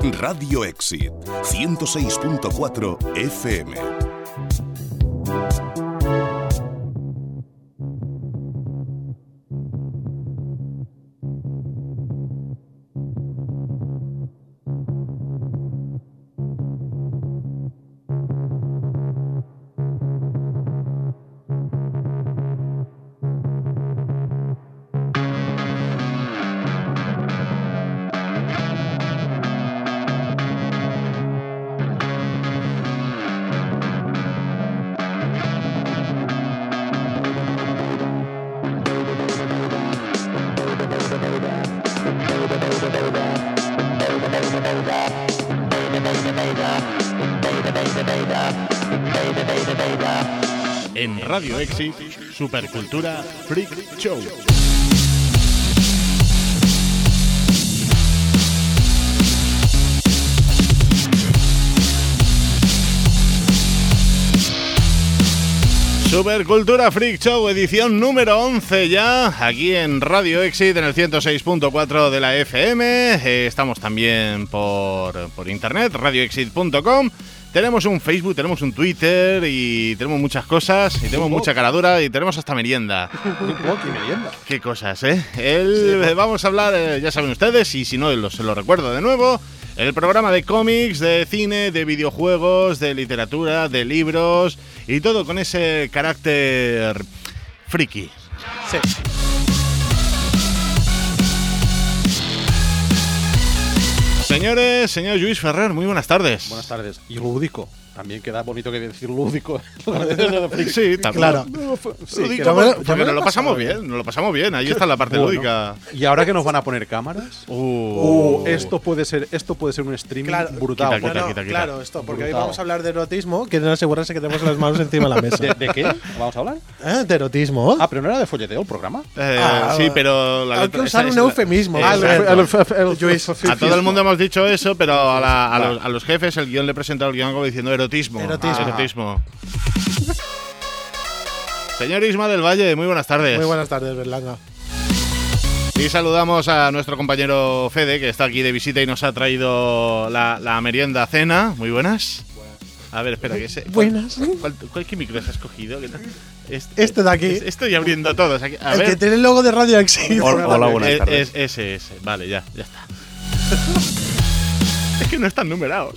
Radio Exit 106.4 FM. En Radio Exit, Supercultura Freak Show. Supercultura Freak Show, edición número 11 ya, aquí en Radio Exit, en el 106.4 de la FM. Estamos también por internet, radioexit.com. Tenemos un Facebook, tenemos un Twitter y tenemos muchas cosas, y tenemos mucha caradura y tenemos hasta merienda. ¿Qué merienda? Qué cosas, ¿eh? Vamos a hablar, ya saben ustedes, y si no, se lo recuerdo de nuevo, el programa de cómics, de cine, de videojuegos, de literatura, de libros y todo con ese carácter friki. Sí. Señores, señor Lluís Ferrer, muy buenas tardes. Buenas tardes. Y lúdico. También queda bonito que decir lúdico. Sí, claro. Sí, lúdico, pero porque nos lo pasamos bien, ahí está la parte lúdica. ¿Y ahora que nos van a poner cámaras? Esto puede ser un streaming brutal. Quita. Claro, esto, porque Brutal. hoy vamos a hablar de erotismo. Quieren asegurarse que tenemos las manos encima de la mesa. ¿De qué? ¿Vamos a hablar? De erotismo. Ah, pero no era de folleteo el programa. Sí, pero hay que usar un eufemismo. A todo el mundo hemos hemos dicho eso, pero a los jefes el guión le presenta el guión como diciendo erotismo. Señor Isma del Valle, muy buenas tardes. Muy buenas tardes, Berlanga. Y saludamos a nuestro compañero Fede, que está aquí de visita y nos ha traído la merienda cena. Muy buenas. A ver, espera, que buenas. ¿Qué micro has escogido? Este de aquí. Estoy abriendo todos aquí. A ver. Que tiene el logo de Radio Exit. Hola, buenas tardes. Ese. Vale, ya está. Es que no están numerados.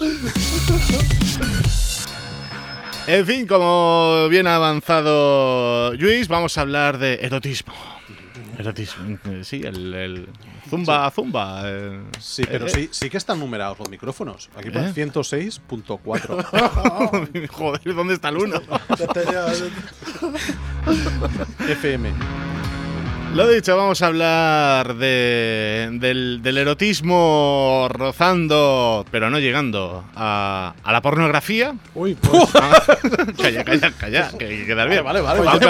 En fin, como bien ha avanzado Lluís, vamos a hablar de erotismo. Erotismo, sí, el zumba. Sí, pero sí que están numerados los micrófonos. Aquí pone 106.4. Joder, ¿dónde está el 1? FM. Lo dicho, vamos a hablar del erotismo rozando, pero no llegando a la pornografía. Uy, pues. Calla, que quedar bien. Vale.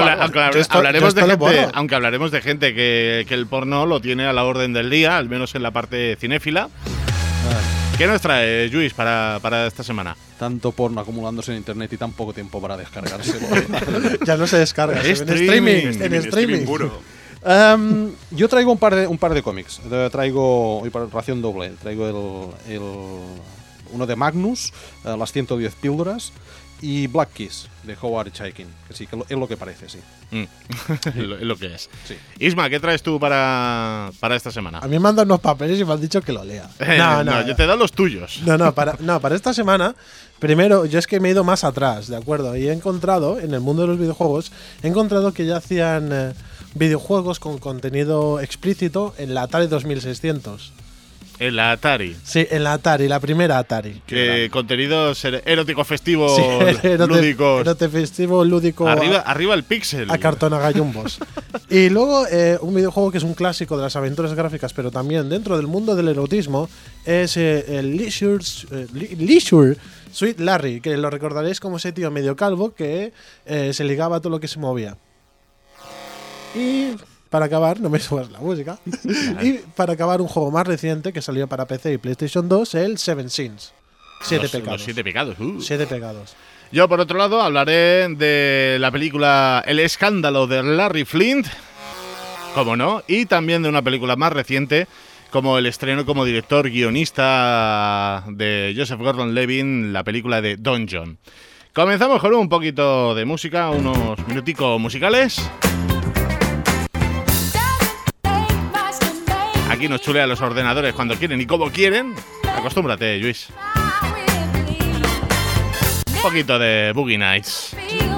Aunque hablaremos de gente que el porno lo tiene a la orden del día, al menos en la parte cinéfila. ¿Qué nos trae, Lluís, para esta semana? Tanto porno acumulándose en internet y tan poco tiempo para descargárselo. Ya no se descarga. En streaming. Puro. Yo traigo un par de cómics. Traigo hoy para ración doble. Traigo uno de Magnus, las 110 píldoras, y Black Kiss de Howard Chaykin. Que sí, que es lo que parece, sí. Es lo que es. Sí. Isma, ¿qué traes tú para esta semana? A mí me han dado unos papeles y me han dicho que lo lea. No, yo te he dado los tuyos. Para esta semana, primero, yo es que me he ido más atrás, ¿de acuerdo? Y he encontrado, en el mundo de los videojuegos, que ya hacían videojuegos con contenido explícito en la Atari 2600. En la Atari. Sí, en la Atari, la primera Atari. Contenidos erótico festivos, lúdicos. Erótico festivo, lúdico. Arriba el píxel. A cartón a gallumbos. Y luego, un videojuego que es un clásico de las aventuras gráficas, pero también dentro del mundo del erotismo, es el Leisure Suit Larry, que lo recordaréis como ese tío medio calvo que se ligaba a todo lo que se movía. Y para acabar, no me subas la música. Y para acabar, un juego más reciente que salió para PC y PlayStation 2, el Seven Sins. Siete pecados. Los 7 pecados. 7 pecados. Yo, por otro lado, hablaré de la película El escándalo de Larry Flint, como no, y también de una película más reciente como el estreno como director guionista de Joseph Gordon-Levitt, la película de Don John. Comenzamos con un poquito de música, unos minuticos musicales. Aquí nos chulean los ordenadores cuando quieren y como quieren. Acostúmbrate, Luis. Un poquito de Boogie Nights.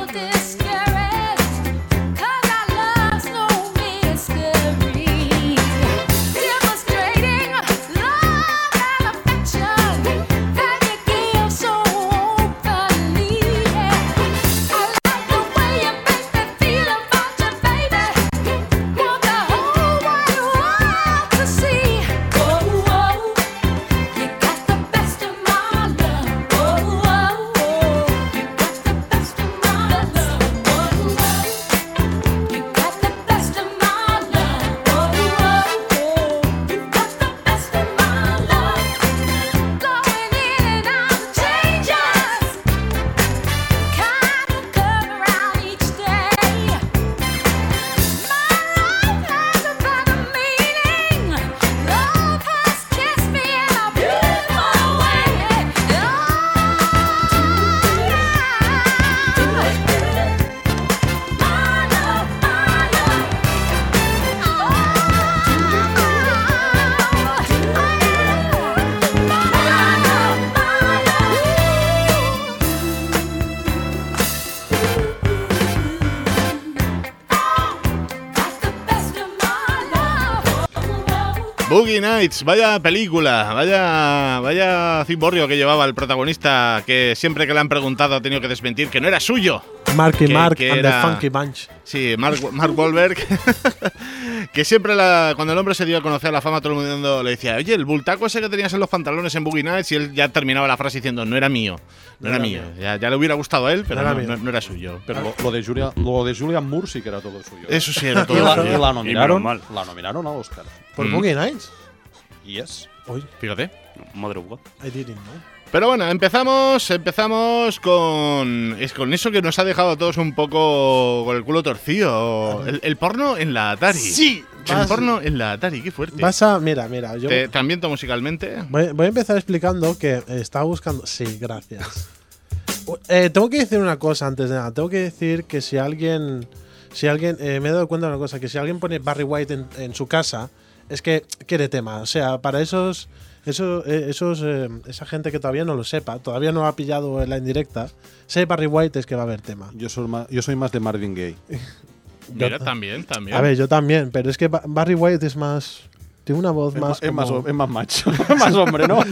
Boogie Nights, vaya película, vaya cimborrio que llevaba el protagonista, que siempre que le han preguntado ha tenido que desmentir que no era suyo. Marky Mark que and era, the Funky Bunch. Sí, Mark Wahlberg, que siempre cuando el hombre se dio a conocer la fama, todo el mundo le decía, oye, el bultaco ese que tenías en los pantalones en Boogie Nights, y él ya terminaba la frase diciendo, no era mío, no era mío. Ya le hubiera gustado a él, pero no era suyo. Pero lo de Julian Moore sí que era todo suyo. Eso sí era todo y suyo. la nominaron al Oscar. ¿Por Boogie Nights? Yes. Oye, Fíjate. Mother of God. I didn't know. Pero bueno, empezamos con eso que nos ha dejado a todos un poco con el culo torcido. El porno en la Atari. Sí. El porno en la Atari, qué fuerte. Mira, yo ¿Te ambiento musicalmente? voy a empezar explicando que estaba buscando. Sí, gracias. Tengo que decir una cosa antes de nada. Tengo que decir que si alguien me he dado cuenta de una cosa, que si alguien pone Barry White en su casa, es que quiere tema. O sea, para esa gente que todavía no lo sepa, todavía no ha pillado la indirecta, si hay Barry White es que va a haber tema. Yo soy más de Marvin Gaye. Mira, también. A ver, yo también, pero es que Barry White es más. Tiene una voz más. Es más macho. Es más hombre, ¿no?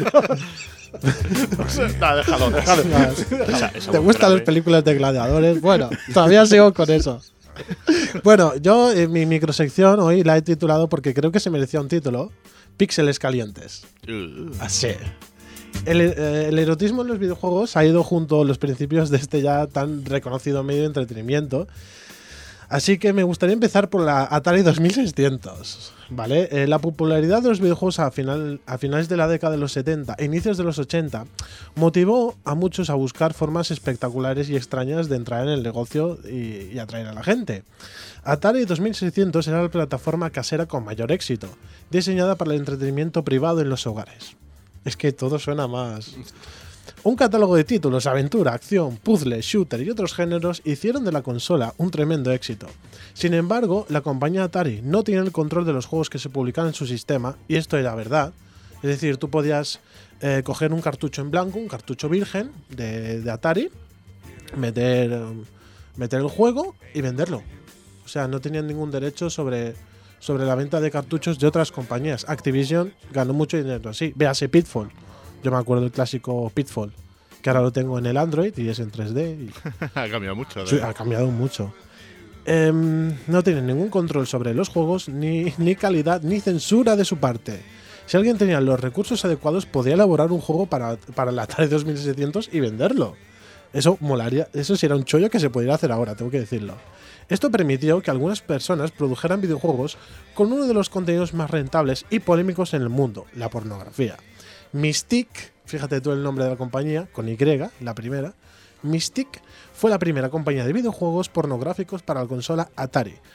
No, déjalo. ¿Te gustan las películas de gladiadores? Bueno, todavía sigo con eso. Bueno, yo mi microsección hoy la he titulado porque creo que se merecía un título: Píxeles calientes. Así. El erotismo en los videojuegos ha ido junto a los principios de este ya tan reconocido medio de entretenimiento. Así que me gustaría empezar por la Atari 2600. ¿Vale? La popularidad de los videojuegos a finales de la década de los 70 e inicios de los 80 motivó a muchos a buscar formas espectaculares y extrañas de entrar en el negocio y atraer a la gente. Atari 2600 era la plataforma casera con mayor éxito, diseñada para el entretenimiento privado en los hogares. Es que todo suena más. Un catálogo de títulos, aventura, acción, puzzle, shooter y otros géneros hicieron de la consola un tremendo éxito. Sin embargo, la compañía Atari no tenía el control de los juegos que se publicaban en su sistema, y esto era verdad. Es decir, tú podías coger un cartucho en blanco, un cartucho virgen de Atari, meter el juego y venderlo. O sea, no tenían ningún derecho sobre la venta de cartuchos de otras compañías. Activision ganó mucho dinero así. Véase Pitfall. Yo me acuerdo del clásico Pitfall, que ahora lo tengo en el Android y es en 3D. Ha cambiado mucho. Sí, ha cambiado mucho. No tienen ningún control sobre los juegos, ni calidad, ni censura de su parte. Si alguien tenía los recursos adecuados, podía elaborar un juego para la Atari 2600 y venderlo. Eso molaría. Eso sí era un chollo que se pudiera hacer ahora, tengo que decirlo. Esto permitió que algunas personas produjeran videojuegos con uno de los contenidos más rentables y polémicos en el mundo, la pornografía. Mystique, fíjate tú el nombre de la compañía, con Y, la primera. Mystique fue la primera compañía de videojuegos pornográficos para la consola Atari.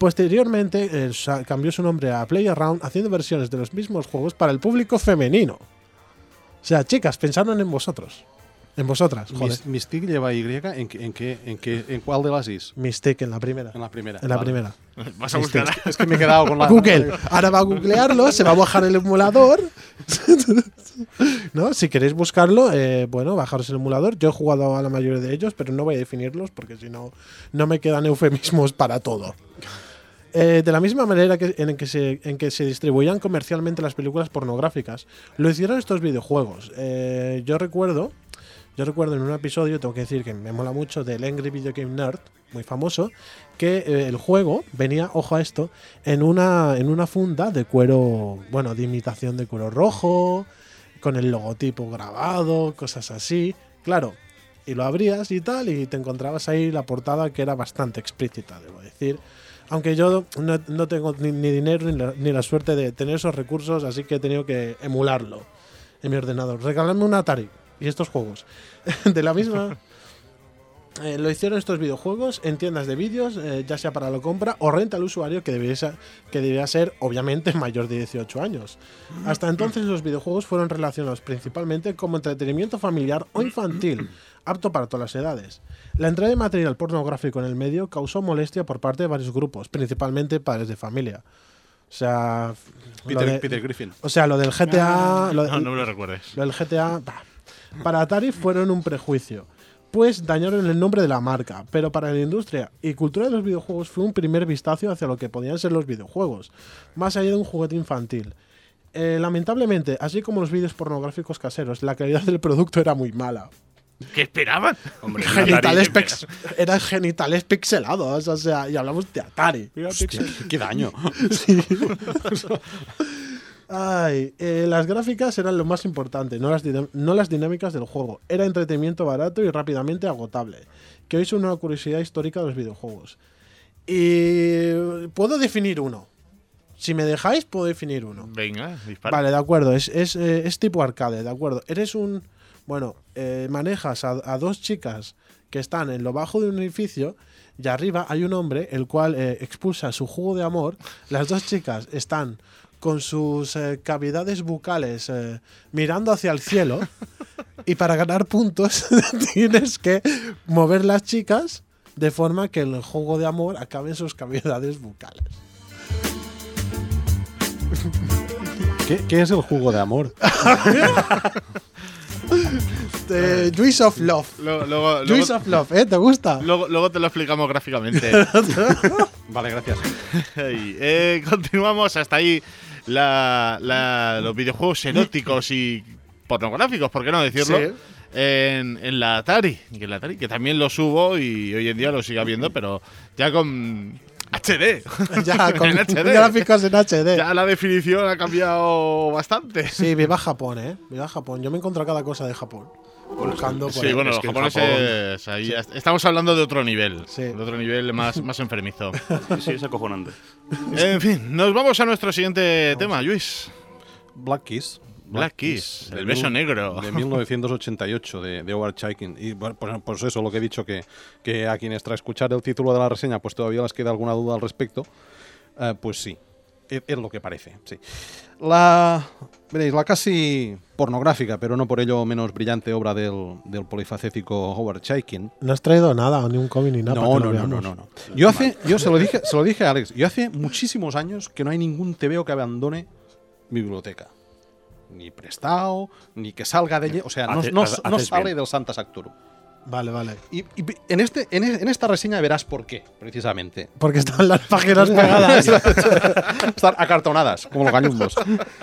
Posteriormente cambió su nombre a PlayAround, haciendo versiones de los mismos juegos para el público femenino. O sea, chicas, pensaron en vosotros. En vosotras, joder. Mystique lleva Y. ¿En cuál de las Is? Mystique en la primera. En la primera. En la vale. primera. Vas a buscar. Es que me he quedado con la. Google. Ahora va a googlearlo, se va a bajar el emulador. ¿No? Si queréis buscarlo, bueno, bajaros el emulador. Yo he jugado a la mayoría de ellos, pero no voy a definirlos porque si no, no me quedan eufemismos para todo. De la misma manera en que se distribuían comercialmente las películas pornográficas, lo hicieron estos videojuegos. Yo recuerdo en un episodio, tengo que decir que me mola mucho, del Angry Video Game Nerd, muy famoso, que el juego venía, ojo a esto, en una funda de cuero, bueno, de imitación de cuero rojo, con el logotipo grabado, cosas así. Claro, y lo abrías y tal, y te encontrabas ahí la portada que era bastante explícita, debo decir. Aunque yo no tengo ni dinero ni la suerte de tener esos recursos, así que he tenido que emularlo en mi ordenador. Regalarme un Atari y estos juegos. De la misma... lo hicieron estos videojuegos en tiendas de vídeos, ya sea para la compra o renta al usuario que debía ser, obviamente, mayor de 18 años. Hasta entonces los videojuegos fueron relacionados principalmente como entretenimiento familiar o infantil, apto para todas las edades. La entrada de material pornográfico en el medio causó molestia por parte de varios grupos, principalmente padres de familia. O sea... Peter Griffin. O sea, lo del GTA... No me lo recuerdes. Lo del GTA... Para Atari fueron un prejuicio, pues dañaron el nombre de la marca, pero para la industria y cultura de los videojuegos fue un primer vistazo hacia lo que podían ser los videojuegos, más allá de un juguete infantil. Lamentablemente, así como los vídeos pornográficos caseros, la calidad del producto era muy mala. ¿Qué esperaban? Hombre, Eran genitales pixelados, o sea, y hablamos de Atari. Hostia, qué daño. Sí. Ay, las gráficas eran lo más importante, no las dinámicas del juego. Era entretenimiento barato y rápidamente agotable, que hoy es una curiosidad histórica de los videojuegos. Y puedo definir uno. Si me dejáis, puedo definir uno. Venga, dispara. Vale, de acuerdo, es tipo arcade, de acuerdo. Eres un... Bueno, manejas a dos chicas que están en lo bajo de un edificio y arriba hay un hombre el cual expulsa su jugo de amor. Las dos chicas están con sus cavidades bucales mirando hacia el cielo y para ganar puntos tienes que mover las chicas de forma que el jugo de amor acabe en sus cavidades bucales. ¿Qué es el jugo de amor? Juice of Love. Juice of Love, ¿te gusta? Luego te lo explicamos gráficamente. Vale, gracias. Continuamos hasta ahí los videojuegos eróticos y pornográficos, ¿por qué no decirlo? Sí. En la Atari, que también los hubo y hoy en día lo sigue habiendo, pero ya con HD. Ya, con HD. gráficos en HD. Ya la definición ha cambiado bastante. Sí, viva Japón, viva Japón. Yo me encuentro cada cosa de Japón. Buscando por Sí, ahí. bueno, Es los que en japoneses ahí estamos hablando de otro nivel. Sí. De otro nivel más enfermizo. Sí, es acojonante. En fin, nos vamos a nuestro siguiente tema, Luis. Black Kiss. Black Kiss, el beso negro. De 1988, de Howard Chaykin. Y bueno, pues eso, lo que he dicho, que a quienes tras escuchar el título de la reseña pues todavía les queda alguna duda al respecto, pues sí, es lo que parece, sí. Veréis, la casi pornográfica, pero no por ello menos brillante obra del polifacético Howard Chaykin. No has traído nada, ni un cómic ni nada. No. Yo se lo dije a Alex, yo hace muchísimos años que no hay ningún TVO que abandone mi biblioteca. Ni prestado, ni que salga de ella. O sea, no sale bien del Santa Sacturu. Vale. Y en esta reseña verás por qué, precisamente. Porque están las páginas pegadas. Están acartonadas, como los gañumbos.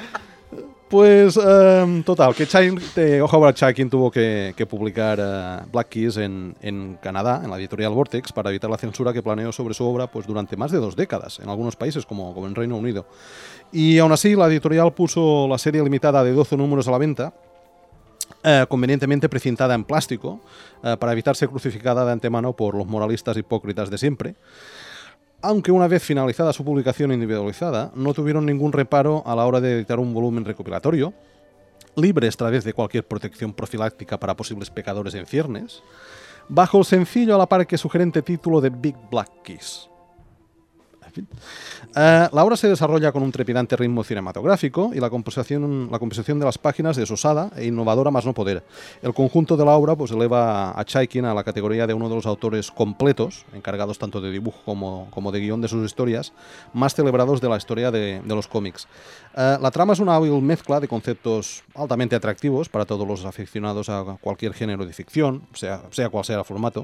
Pues, total, que Howard Chaykin tuvo que publicar Black Kiss en Canadá, en la editorial Vortex, para evitar la censura que planeó sobre su obra pues, durante más de 2 décadas, en algunos países, como en Reino Unido. Y aún así, la editorial puso la serie limitada de 12 números a la venta, convenientemente precintada en plástico, para evitar ser crucificada de antemano por los moralistas hipócritas de siempre. Aunque una vez finalizada su publicación individualizada, no tuvieron ningún reparo a la hora de editar un volumen recopilatorio, libre esta vez de cualquier protección profiláctica para posibles pecadores en ciernes, bajo el sencillo a la par que sugerente título de Big Black Kiss. En fin. La obra se desarrolla con un trepidante ritmo cinematográfico y la composición de las páginas es osada e innovadora más no poder. El conjunto de la obra pues eleva a Chaikin a la categoría de uno de los autores completos, encargados tanto de dibujo como de guión de sus historias, más celebrados de la historia de los cómics. La trama es una hábil mezcla de conceptos altamente atractivos para todos los aficionados a cualquier género de ficción, sea cual sea el formato.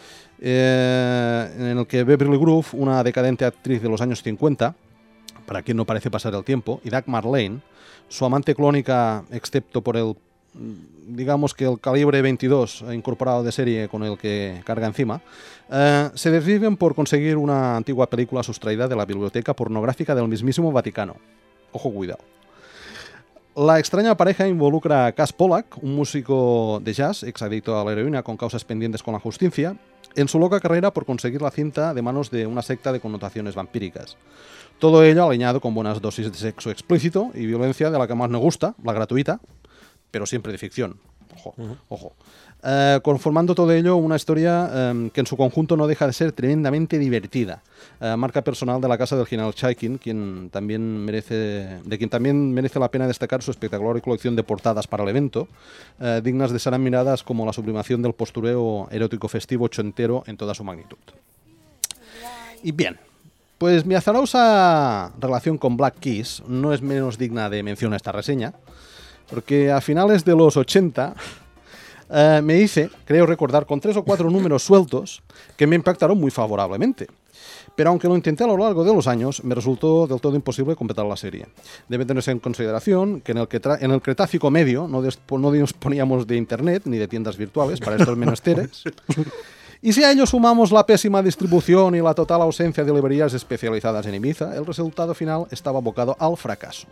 En el que Beverly Groove, una decadente actriz de los años 50, para quien no parece pasar el tiempo, y Dagmar Lane, su amante clónica, excepto por el, digamos que el calibre 22 incorporado de serie con el que carga encima, se desviven por conseguir una antigua película sustraída de la biblioteca pornográfica del mismísimo Vaticano. Ojo, cuidado. La extraña pareja involucra a Cass Pollack, un músico de jazz, exadicto a la heroína con causas pendientes con la justicia, en su loca carrera por conseguir la cinta de manos de una secta de connotaciones vampíricas. Todo ello alineado con buenas dosis de sexo explícito y violencia de la que más nos gusta, la gratuita, pero siempre de ficción. Ojo. Conformando todo ello una historia que en su conjunto no deja de ser tremendamente divertida. Marca personal de la casa del general Chaikin, de quien también merece la pena destacar su espectacular colección de portadas para el evento, dignas de ser admiradas como la sublimación del postureo erótico festivo ochentero en toda su magnitud. Y bien, pues mi azarosa relación con Black Keys no es menos digna de mención a esta reseña, porque a finales de los 80... me hice, creo recordar, con 3 o 4 números sueltos que me impactaron muy favorablemente. Pero aunque lo intenté a lo largo de los años, me resultó del todo imposible completar la serie. Debe tenerse en consideración que en el Cretácico medio no disponíamos de internet ni de tiendas virtuales para estos menesteres. Y si a ello sumamos la pésima distribución y la total ausencia de librerías especializadas en Ibiza, el resultado final estaba abocado al fracaso.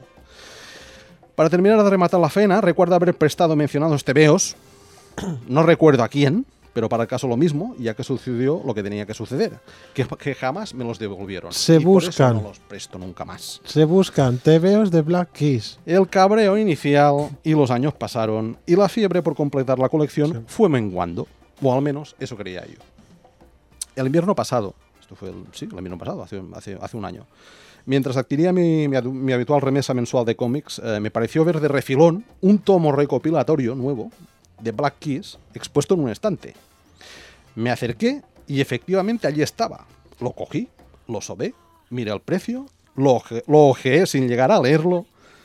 Para terminar de rematar la faena, recuerdo haber prestado mencionados tebeos. No recuerdo a quién, pero para el caso lo mismo, ya que sucedió lo que tenía que suceder, que jamás me los devolvieron. Por eso no los presto nunca más. Se buscan tebeos de Black Keys. El cabreo inicial y los años pasaron y la fiebre por completar la colección fue menguando, o al menos eso creía yo. El invierno pasado, esto fue el invierno pasado, hace un año, mientras adquiría mi habitual remesa mensual de cómics, me pareció ver de refilón un tomo recopilatorio nuevo de Black Keys expuesto en un estante. Me acerqué y efectivamente allí estaba. Lo cogí, lo sobé, miré el precio, lo ojeé sin llegar a leerlo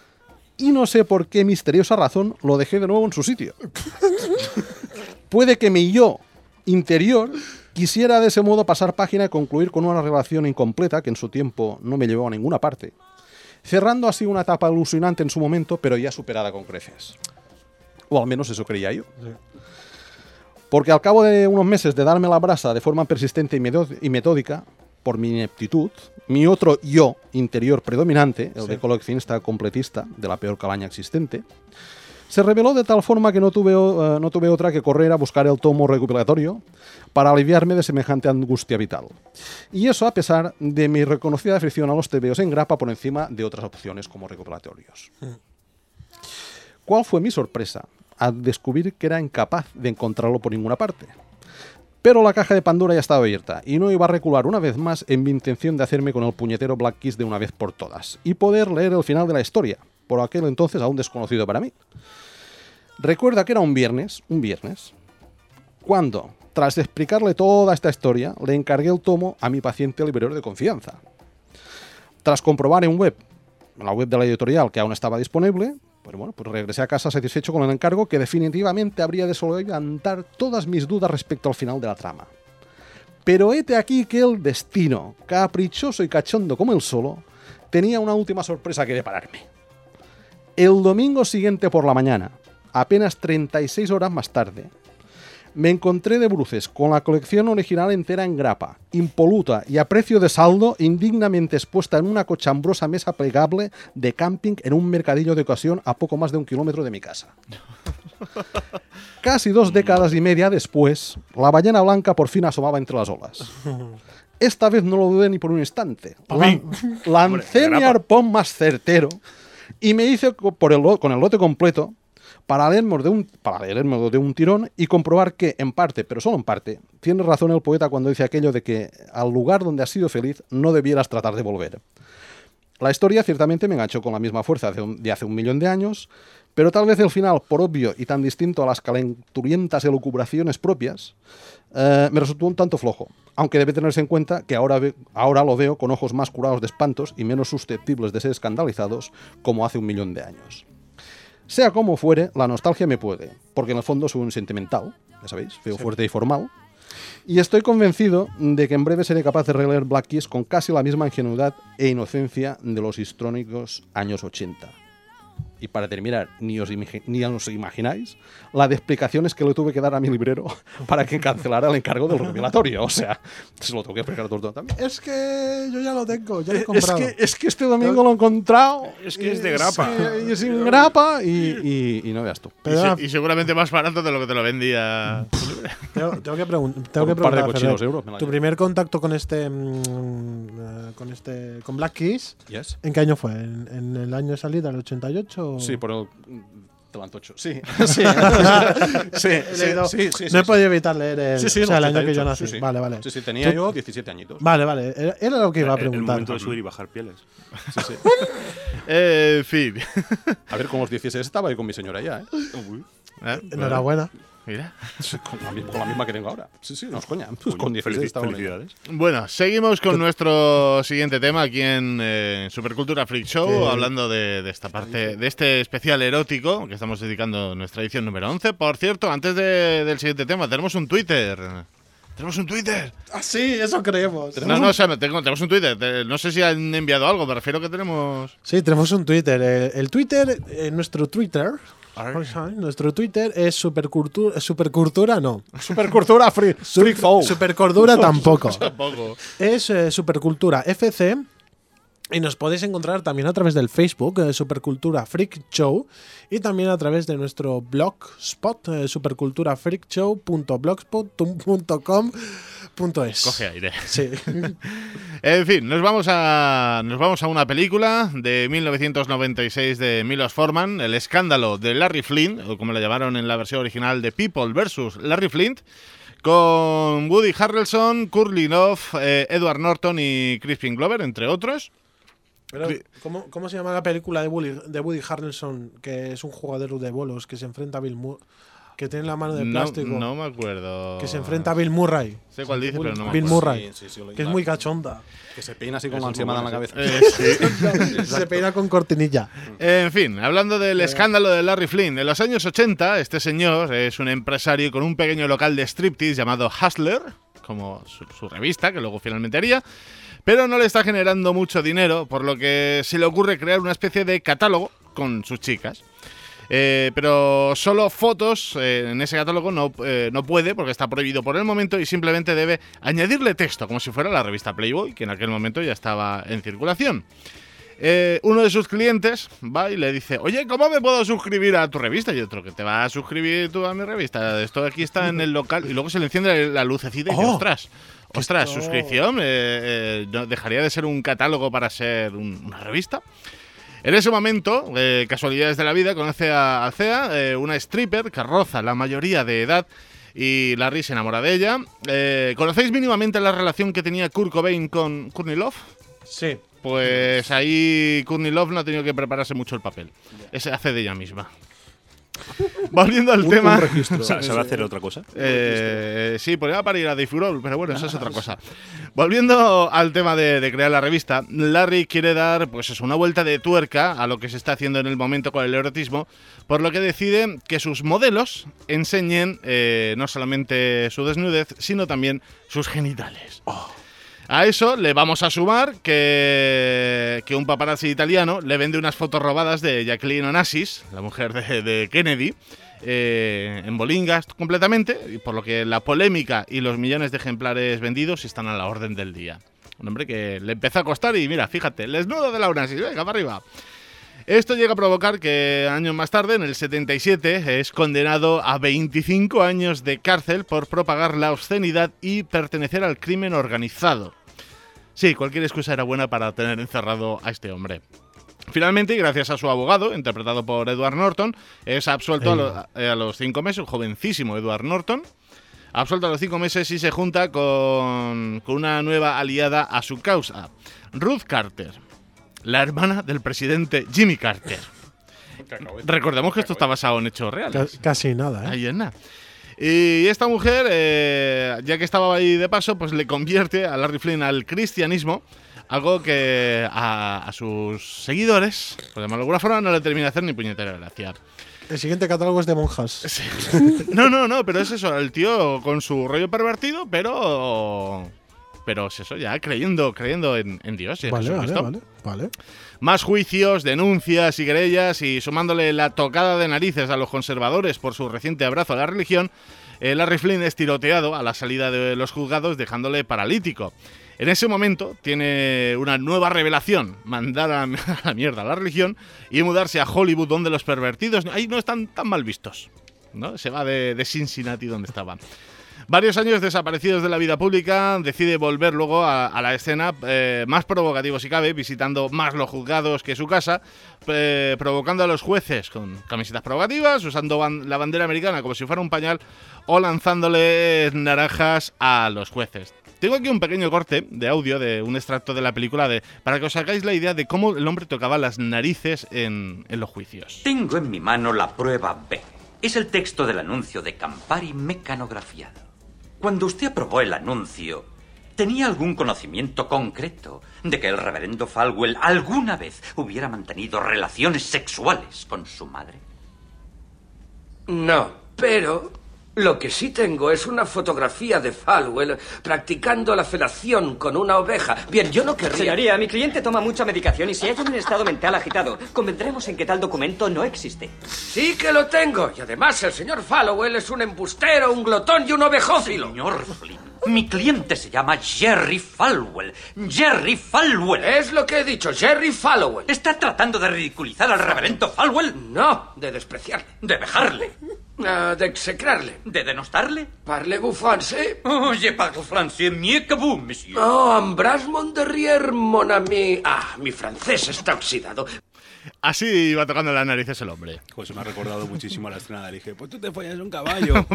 y no sé por qué misteriosa razón lo dejé de nuevo en su sitio. Puede que mi yo interior quisiera de ese modo pasar página y concluir con una relación incompleta que en su tiempo no me llevó a ninguna parte, cerrando así una etapa ilusionante en su momento, pero ya superada con creces. O al menos eso creía yo. Sí. Porque al cabo de unos meses de darme la brasa de forma persistente y metódica, por mi ineptitud, mi otro yo interior predominante, el de coleccionista completista de la peor calaña existente, se reveló de tal forma que no tuve otra que correr a buscar el tomo recopilatorio para aliviarme de semejante angustia vital. Y eso a pesar de mi reconocida afición a los tebeos en grapa por encima de otras opciones como recopilatorios. ¿Cuál fue mi sorpresa al descubrir que era incapaz de encontrarlo por ninguna parte? Pero la caja de Pandora ya estaba abierta y no iba a recular una vez más en mi intención de hacerme con el puñetero Black Keys de una vez por todas y poder leer el final de la historia, por aquel entonces aún desconocido para mí. Recuerda que era un viernes, cuando, tras explicarle toda esta historia, le encargué el tomo a mi paciente librero de confianza. Tras comprobar en la web de la editorial, que aún estaba disponible, pues regresé a casa satisfecho con el encargo que definitivamente habría de solventar todas mis dudas respecto al final de la trama. Pero hete aquí que el destino, caprichoso y cachondo como él solo, tenía una última sorpresa que depararme. El domingo siguiente por la mañana, apenas 36 horas más tarde, me encontré de bruces con la colección original entera en grapa, impoluta y a precio de saldo, indignamente expuesta en una cochambrosa mesa plegable de camping en un mercadillo de ocasión a poco más de 1 kilómetro de mi casa. Casi 2 décadas y media después, la ballena blanca por fin asomaba entre las olas. Esta vez no lo dudé ni por un instante. Lancé mi arpón más certero y me hice con el lote completo, para leerme de un tirón y comprobar que, en parte, pero solo en parte, tiene razón el poeta cuando dice aquello de que al lugar donde has sido feliz no debieras tratar de volver. La historia ciertamente me enganchó con la misma fuerza de hace 1.000.000 de años, pero tal vez el final, por obvio y tan distinto a las calenturientas elucubraciones propias, me resultó un tanto flojo, aunque debe tenerse en cuenta que ahora lo veo con ojos más curados de espantos y menos susceptibles de ser escandalizados como hace 1.000.000 de años. Sea como fuere, la nostalgia me puede, porque en el fondo soy un sentimental, ya sabéis, feo, fuerte y formal, y estoy convencido de que en breve seré capaz de releer Black Keys con casi la misma ingenuidad e inocencia de los histrónicos años 80. Y para terminar, ni os imagináis la de explicaciones que le tuve que dar a mi librero para que cancelara el encargo del revelatorio. O sea, se lo tengo que explicar todo también. Es que yo ya lo tengo, ya lo he comprado. Es que este domingo lo he encontrado. Es que es de grapa. Y es sin grapa y no veas tú. Y seguramente más barato de lo que te lo vendía. Tengo que preguntar. Un par de cochinos euros. Tu primer contacto con con Black Keys, Yes. ¿en qué año fue? ¿En el año de salida, el 88? Sí, por el delantocho. Sí. No he podido evitar leer el año que yo 88, nací. sí. Vale. Sí, tenía yo 17 añitos. Vale. Era lo que iba a El preguntar. momento de subir y bajar pieles. Sí. En fin. A ver, con los 16 estaba yo con mi señora ya, ¿eh? Enhorabuena. Mira. Con la misma que tengo ahora. Sí, no es coña. Pues con 16 estaba Felicidades. Bueno, seguimos con nuestro siguiente tema aquí en Supercultura Freak Show, hablando de esta parte, de este especial erótico que estamos dedicando nuestra edición número 11. Por cierto, antes del siguiente tema, tenemos un Twitter. ¡Tenemos un Twitter! Ah, sí, eso creemos. Tenemos un Twitter. No sé si han enviado algo, me refiero que tenemos… Sí, tenemos un Twitter. El Twitter, nuestro Twitter… Nuestro Twitter es Supercultura, no. Supercultura Freak Show. Supercordura tampoco. Tampoco. Es Supercultura FC. Y nos podéis encontrar también a través del Facebook, Supercultura Freak Show, y también a través de nuestro blogspot, superculturafreakshow.blogspot.com.es. Coge aire. Sí. En fin, nos vamos a una película de 1996 de Milos Forman, El escándalo de Larry Flint, o como la llamaron en la versión original de People vs. Larry Flint, con Woody Harrelson, Courtney Love, Edward Norton y Crispin Glover, entre otros. Pero, ¿cómo se llama la película de Woody Harrelson, que es un jugador de bolos que se enfrenta a Bill Murray, que tiene la mano de plástico? No me acuerdo. Que se enfrenta a Bill Murray. Sé cuál dice, pero no me Bill acuerdo. Murray, que es muy cachonda. Que se peina así con la encimada en la cabeza. Se peina con cortinilla. En fin, hablando del escándalo de Larry Flint. En los años 80, este señor es un empresario con un pequeño local de striptease llamado Hustler, como su revista, que luego finalmente haría, pero no le está generando mucho dinero, por lo que se le ocurre crear una especie de catálogo con sus chicas. Pero solo fotos en ese catálogo no puede, porque está prohibido por el momento, y simplemente debe añadirle texto, como si fuera la revista Playboy, que en aquel momento ya estaba en circulación. Uno de sus clientes va y le dice: oye, ¿cómo me puedo suscribir a tu revista? Y otro: que te va a suscribir tú a mi revista. Esto aquí está en el local. Y luego se le enciende la lucecita y dice: ostras, suscripción. ¿Dejaría de ser un catálogo para ser una revista? En ese momento, casualidades de la vida, conoce a Althea, una stripper que roza la mayoría de edad, y Larry se enamora de ella. ¿Conocéis mínimamente la relación que tenía Kurt Cobain con Courtney Love? Sí. Pues ahí Courtney Love no ha tenido que prepararse mucho el papel. Ese hace de ella misma. Volviendo al tema… ¿Sabe hacer otra cosa? Sí, ponía para ir a Dave Grohl, pero bueno, eso es otra cosa. Volviendo al tema de crear la revista, Larry quiere dar una vuelta de tuerca a lo que se está haciendo en el momento con el erotismo, por lo que decide que sus modelos enseñen no solamente su desnudez, sino también sus genitales. A eso le vamos a sumar que un paparazzi italiano le vende unas fotos robadas de Jacqueline Onassis, la mujer de Kennedy, en bolingas completamente, y por lo que la polémica y los millones de ejemplares vendidos están a la orden del día. Un hombre que le empezó a costar y mira, fíjate, el desnudo de la Onassis, venga, para arriba. Esto llega a provocar que años más tarde, en el 77, es condenado a 25 años de cárcel por propagar la obscenidad y pertenecer al crimen organizado. Sí, cualquier excusa era buena para tener encerrado a este hombre. Finalmente, y gracias a su abogado, interpretado por Edward Norton, es absuelto a los 5 meses, el jovencísimo Edward Norton, absuelto a los 5 meses y se junta con una nueva aliada a su causa, Ruth Carter, la hermana del presidente Jimmy Carter. Recordemos que esto está basado en hechos reales. Casi nada, ¿eh? Ahí es nada. Y esta mujer, ya que estaba ahí de paso, pues le convierte a Larry Flynn al cristianismo, algo que a sus seguidores, por llamarlo de alguna forma, no le termina de hacer ni puñetera gracia. El siguiente catálogo es de monjas. Sí. No, pero es eso, el tío con su rollo pervertido, pero es eso, ya creyendo en Dios y en Jesucristo. Vale. Más juicios, denuncias y querellas, y sumándole la tocada de narices a los conservadores por su reciente abrazo a la religión, Larry Flynn es tiroteado a la salida de los juzgados, dejándole paralítico. En ese momento tiene una nueva revelación: mandar a la mierda a la religión y mudarse a Hollywood, donde los pervertidos ahí no están tan mal vistos, ¿no? Se va de Cincinnati, donde estaba. Varios años desaparecidos de la vida pública, decide volver luego a la escena, más provocativo si cabe, visitando más los juzgados que su casa, provocando a los jueces con camisetas provocativas, usando la bandera americana como si fuera un pañal, o lanzándole naranjas a los jueces. Tengo aquí un pequeño corte de audio de un extracto de la película para que os hagáis la idea de cómo el hombre tocaba las narices en los juicios. Tengo en mi mano la prueba B. Es el texto del anuncio de Campari mecanografiado. Cuando usted aprobó el anuncio, ¿tenía algún conocimiento concreto de que el reverendo Falwell alguna vez hubiera mantenido relaciones sexuales con su madre? No, pero lo que sí tengo es una fotografía de Falwell practicando la felación con una oveja. Bien, yo no querría... Señoría, mi cliente toma mucha medicación y si hay un estado mental agitado, convendremos en que tal documento no existe. Sí que lo tengo. Y además el señor Falwell es un embustero, un glotón y un ovejófilo. Señor Flynn, mi cliente se llama Jerry Falwell. Jerry Falwell. Es lo que he dicho, Jerry Falwell. ¿Está tratando de ridiculizar al reverendo Falwell? No, de despreciarle. De vejarle. De execrarle. ¿De denostarle? Parlez-vous français? Oh, je parle français mieux que vous, monsieur. Oh, Ambras Monderrier, mon ami. Ah, mi francés está oxidado. Así iba tocando las narices el hombre. Pues me ha recordado muchísimo a la escena. Le dije, pues tú te follas un caballo.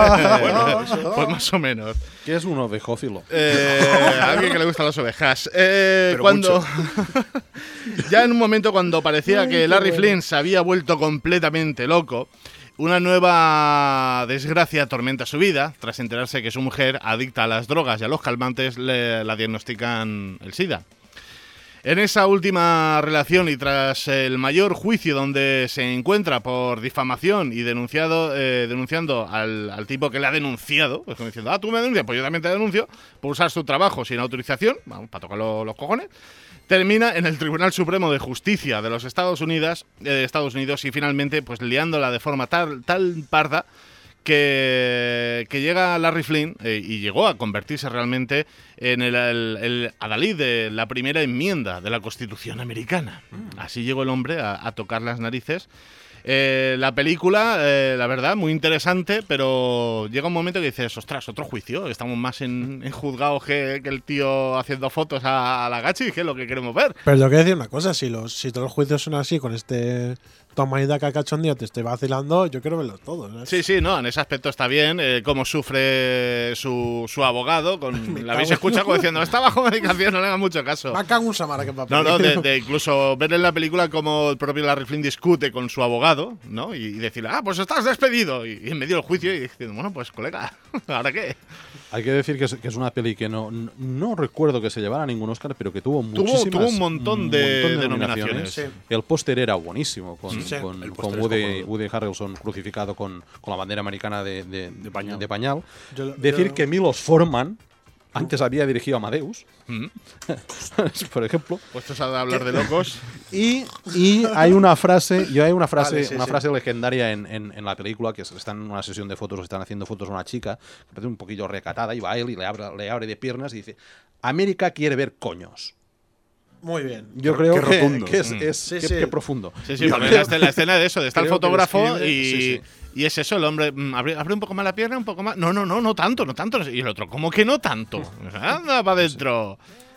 Pues más o menos. ¿Qué es un ovejófilo? A alguien que le gustan las ovejas. Cuando ya en un momento cuando parecía que Larry Flynn se había vuelto completamente loco, una nueva desgracia atormenta su vida tras enterarse que su mujer, adicta a las drogas y a los calmantes, la diagnostican el SIDA. En esa última relación y tras el mayor juicio donde se encuentra por difamación y denunciando al tipo que le ha denunciado, pues como diciendo, tú me denuncias, pues yo también te denuncio, por usar su trabajo sin autorización, vamos, para tocar los cojones, termina en el Tribunal Supremo de Justicia de los Estados Unidos y finalmente pues liándola de forma tal parda que llega Larry Flynn y llegó a convertirse realmente en el adalid de la primera enmienda de la Constitución americana. Así llegó el hombre a tocar las narices. La película, la verdad, muy interesante, pero llega un momento que dices, ostras, otro juicio, estamos más en juzgados que el tío haciendo fotos a la gachi, que es lo que queremos ver. Pero tengo que decir una cosa, si todos los juicios son así, con este toma y daca cachondía, te estoy vacilando, yo quiero verlos todos. Sí, no, en ese aspecto está bien, cómo sufre su abogado, la habéis escuchado como diciendo, está bajo medicación, no le hagan mucho caso. No, de incluso ver en la película cómo el propio Larry Flynn discute con su abogado, ¿no? Y decirle, pues estás despedido, y en medio del juicio, y diciendo, bueno, pues colega, ¿ahora qué? Hay que decir que es una peli que no recuerdo que se llevara ningún Oscar, pero que tuvo muchísimas. Tuvo un montón de nominaciones. Sí. El póster era buenísimo, con Woody Harrelson crucificado con la bandera americana de pañal. Decir que Milos Forman antes había dirigido Amadeus, por ejemplo. Puestos a hablar de locos. Y hay una frase, frase legendaria en la película, que están en una sesión de fotos, están haciendo fotos a una chica, que parece un poquillo recatada, y va él y le abre de piernas y dice, América quiere ver coños. Muy bien. Yo creo rotundo. que es profundo. Sí, la escena de eso, de estar el fotógrafo y es eso, el hombre, abre un poco más la pierna, un poco más. No tanto. Y el otro, ¿cómo que no tanto? Anda para adentro.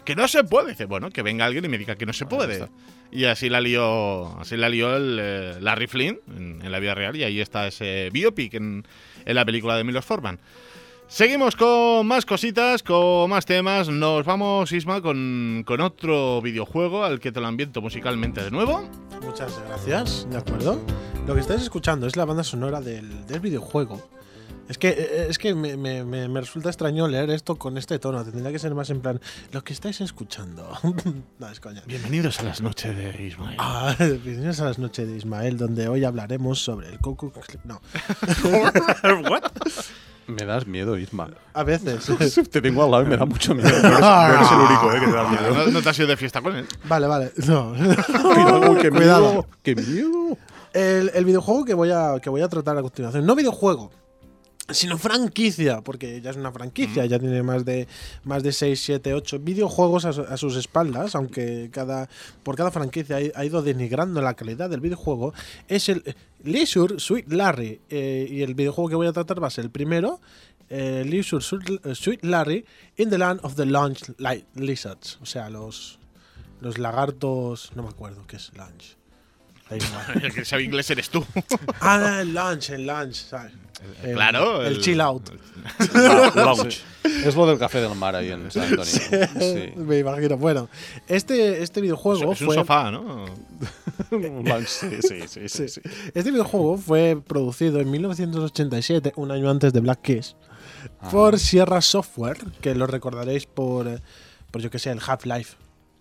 que no se puede. Dice, bueno, que venga alguien y me diga que no se puede. Y así la lió el Larry Flynn en la vida real, y ahí está ese biopic en la película de Milos Forman. Seguimos con más cositas, con más temas. Nos vamos, Isma, con otro videojuego al que te lo ambiento musicalmente de nuevo. Muchas gracias, de acuerdo. Lo que estáis escuchando es la banda sonora del videojuego. Es que me resulta extraño leer esto con este tono. Tendría que ser más en plan, lo que estáis escuchando. No, es coña. Bienvenidos a las noches de Ismael. Bienvenidos a las noches de Ismael, donde hoy hablaremos sobre el Ku Klux Klan. No. ¿What? Me das miedo, Isma. A veces. Te tengo al lado y me da mucho miedo. No eres el único que te da miedo. ¿No te has ido de fiesta con él? Vale. No. Cuidado, qué Cuidado. miedo. ¡Qué miedo! El videojuego que voy a tratar a continuación. No videojuego, sino franquicia, porque ya es una franquicia, ya tiene más de 6, 7, 8 videojuegos a sus espaldas, aunque por cada franquicia ha ido denigrando la calidad del videojuego. Es el Leisure Suit Larry, y el videojuego que voy a tratar va a ser el primero, Leisure Suit Larry in the Land of the Lunch Lizards, o sea, los lagartos, no me acuerdo qué es lunch. El que sabe inglés eres tú. El lunch, ¿sabes? Claro. El chill out. Lounge. Es lo del café del mar ahí en San Antonio. Sí. Me imagino. Bueno, este videojuego es un fue. sofá, ¿no? Un lounge, sí. Este videojuego fue producido en 1987, un año antes de Black Keys, por Sierra Software, que lo recordaréis por yo que sé, el Half-Life.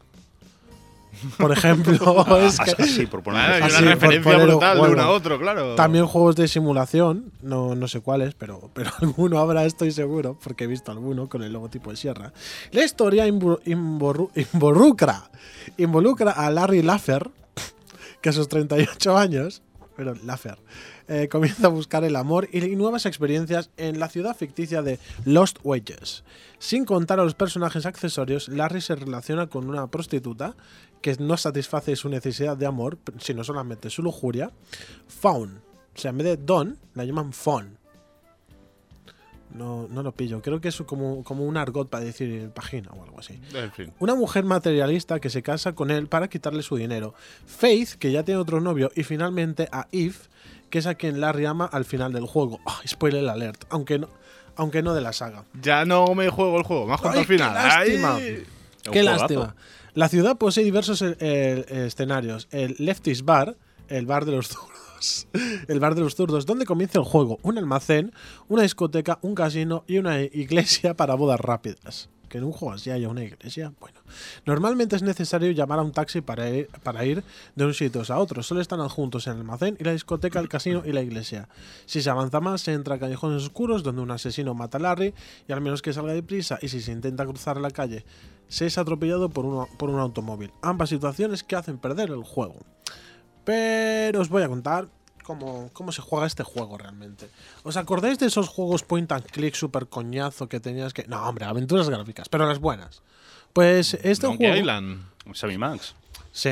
Por ejemplo, Así, por poner Hay así, una por referencia poner un brutal de juego. uno a otro, claro. También juegos de simulación, no sé cuáles, pero alguno habrá, estoy seguro, porque he visto alguno con el logotipo de Sierra. La historia involucra a Larry Laffer, que a sus 38 años, pero Laffer, comienza a buscar el amor y nuevas experiencias en la ciudad ficticia de Lost Wages. Sin contar a los personajes accesorios, Larry se relaciona con una prostituta que no satisface su necesidad de amor, sino solamente su lujuria. Fawn. O sea, en vez de Don, la llaman Fawn. No lo pillo. Creo que es como un argot para decir página o algo así. En fin. Una mujer materialista que se casa con él para quitarle su dinero. Faith, que ya tiene otro novio. Y finalmente a Eve, que es a quien Larry ama al final del juego. Spoiler alert. Aunque no de la saga. Ya no me juego el juego, más contra el final. ¡Qué lástima! ¡Ay! ¡Qué lástima! La ciudad posee diversos escenarios. El Lefty's Bar, el bar de los zurdos. El bar de los zurdos, donde comienza el juego. Un almacén, una discoteca, un casino y una iglesia para bodas rápidas. Que en un juego así haya una iglesia, bueno. Normalmente es necesario llamar a un taxi para ir de un sitio a otro. Solo están adjuntos el almacén y la discoteca, el casino y la iglesia. Si se avanza más, se entra a callejones oscuros donde un asesino mata a Larry y al menos que salga deprisa, y si se intenta cruzar la calle, se es atropellado por un automóvil. Ambas situaciones que hacen perder el juego. Pero os voy a contar cómo se juega este juego realmente. ¿Os acordáis de esos juegos point and click super coñazo que tenías que... No, hombre, aventuras gráficas, pero las buenas. Pues este Monkey juego... Island. Sammy Max. Sí.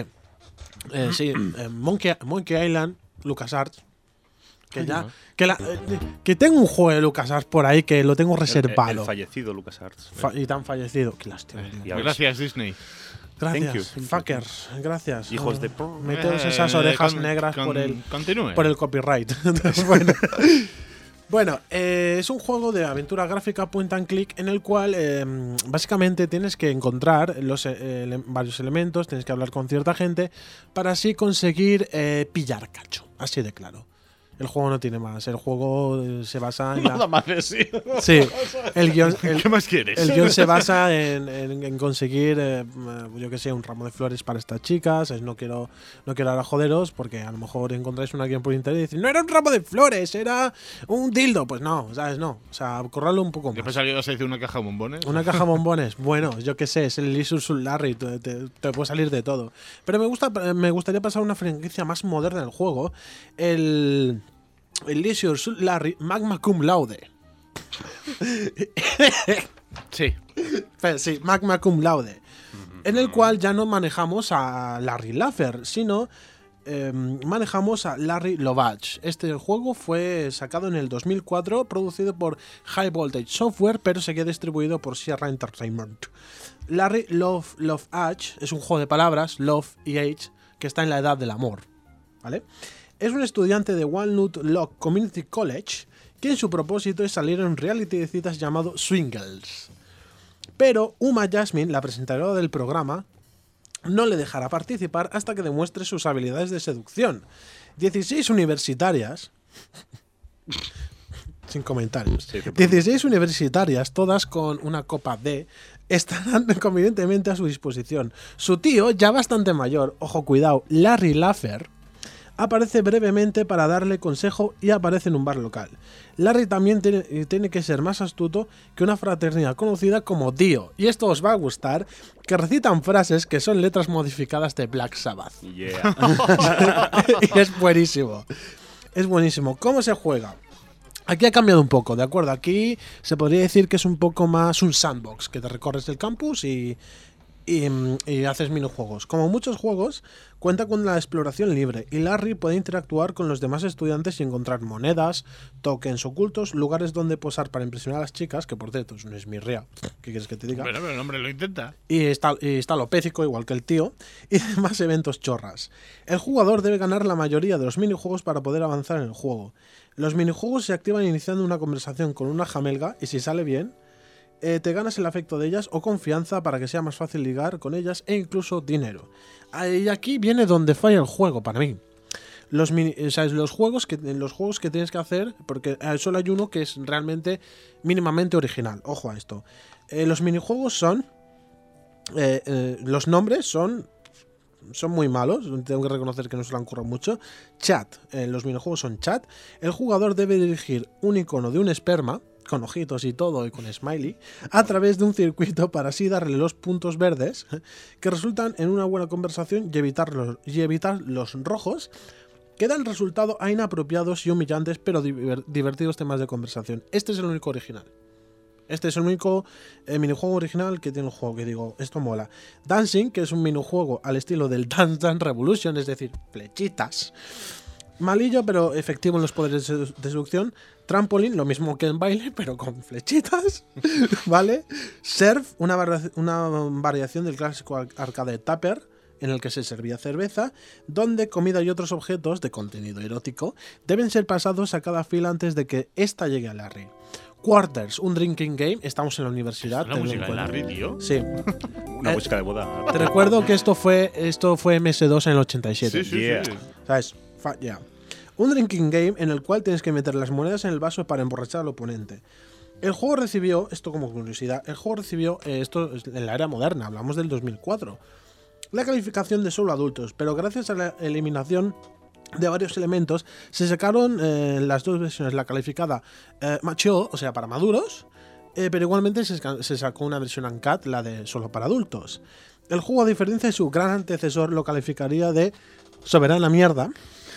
Monkey Island, LucasArts. Que tengo un juego de LucasArts por ahí que lo tengo reservado. El fallecido LucasArts. Y tan fallecido. Qué lástima. Ya ves. Gracias, Disney. Gracias, Thank you. fuckers. Gracias. Hijos de... Meteos esas orejas negras Continúe. por el copyright. Bueno, es un juego de aventura gráfica point and click en el cual básicamente tienes que encontrar varios elementos, tienes que hablar con cierta gente para así conseguir pillar cacho. Así de claro. El juego no tiene más. El juego se basa en Nada más de sí. Sí. El guión, ¿Qué más quieres? el guión se basa en conseguir, yo que sé, un ramo de flores para estas chicas. No quiero ahora joderos, porque a lo mejor encontráis una guión por internet y decís, no era un ramo de flores, era un dildo. Pues no, ¿sabes? No. O sea, corrarlo un poco Yo más. pensaba que ibas a decir una caja de bombones. Una caja de bombones. Bueno, yo qué sé, es el Leisure Suit Larry, te puede salir de todo. Pero me gustaría pasar a una franquicia más moderna del juego. El Leisure Suit Larry Magna Cum Laude. Sí. Sí, Magna Cum Laude. En el cual ya no manejamos a Larry Laffer, sino manejamos a Larry Lovage. Este juego fue sacado en el 2004, producido por High Voltage Software, pero seguía distribuido por Sierra Entertainment. Larry Lovage es un juego de palabras, Love y Age, que está en la edad del amor, ¿vale? Es un estudiante de Walnut Log Community College que en su propósito es salir en un reality de citas llamado Swingles. Pero Uma Jasmine, la presentadora del programa, no le dejará participar hasta que demuestre sus habilidades de seducción. 16 universitarias... Sin comentarios. 16 universitarias, todas con una copa D, estarán convenientemente a su disposición. Su tío, ya bastante mayor, ojo cuidado, Larry Laffer, aparece brevemente para darle consejo y aparece en un bar local. Larry también tiene que ser más astuto que una fraternidad conocida como Dio, y esto os va a gustar, que recitan frases que son letras modificadas de Black Sabbath. Yeah. Y es buenísimo. Es buenísimo. ¿Cómo se juega? Aquí ha cambiado un poco, ¿de acuerdo? Aquí se podría decir que es un poco más un sandbox, que te recorres el campus y haces minijuegos. Como muchos juegos, cuenta con la exploración libre y Larry puede interactuar con los demás estudiantes y encontrar monedas, tokens ocultos, lugares donde posar para impresionar a las chicas, que por cierto es un esmirria, ¿qué quieres que te diga? Bueno, pero el hombre lo intenta. Y está alopécico, igual que el tío, y demás eventos chorras. El jugador debe ganar la mayoría de los minijuegos para poder avanzar en el juego. Los minijuegos se activan iniciando una conversación con una jamelga y si sale bien, te ganas el afecto de ellas o confianza para que sea más fácil ligar con ellas e incluso dinero. Y aquí viene donde falla el juego para mí. Los juegos que tienes que hacer, porque solo hay uno que es realmente mínimamente original. Ojo a esto. Los minijuegos son... los nombres son muy malos, tengo que reconocer que no se lo han currado mucho. Chat, los minijuegos son chat. El jugador debe dirigir un icono de un esperma, con ojitos y todo y con smiley, a través de un circuito para así darle los puntos verdes que resultan en una buena conversación y evitar los rojos que dan resultado a inapropiados y humillantes pero divertidos temas de conversación. Este es el único original. Este es el único minijuego original que tiene el juego, que digo, esto mola. Dancing, que es un minijuego al estilo del Dance Dance Revolution, es decir, flechitas. Malillo, pero efectivo en los poderes de seducción. Trampoline, lo mismo que en baile, pero con flechitas. ¿Vale? Surf, una variación del clásico arcade Tupper, en el que se servía cerveza, donde comida y otros objetos de contenido erótico deben ser pasados a cada fila antes de que ésta llegue a Larry. Quarters, un drinking game. Estamos en la universidad. ¿Es la música de Larry, tío? Sí. Una música de boda. Te recuerdo que esto fue MS2 en el 87. Sí. ¿Sabes? Yeah. Un drinking game en el cual tienes que meter las monedas en el vaso para emborrachar al oponente. El juego recibió, esto como curiosidad, esto en la era moderna, hablamos del 2004, la calificación de solo adultos, pero gracias a la eliminación de varios elementos se sacaron las dos versiones, la calificada mature, o sea para maduros, pero igualmente se sacó una versión uncut, la de solo para adultos. El juego, a diferencia de su gran antecesor, lo calificaría de soberana mierda.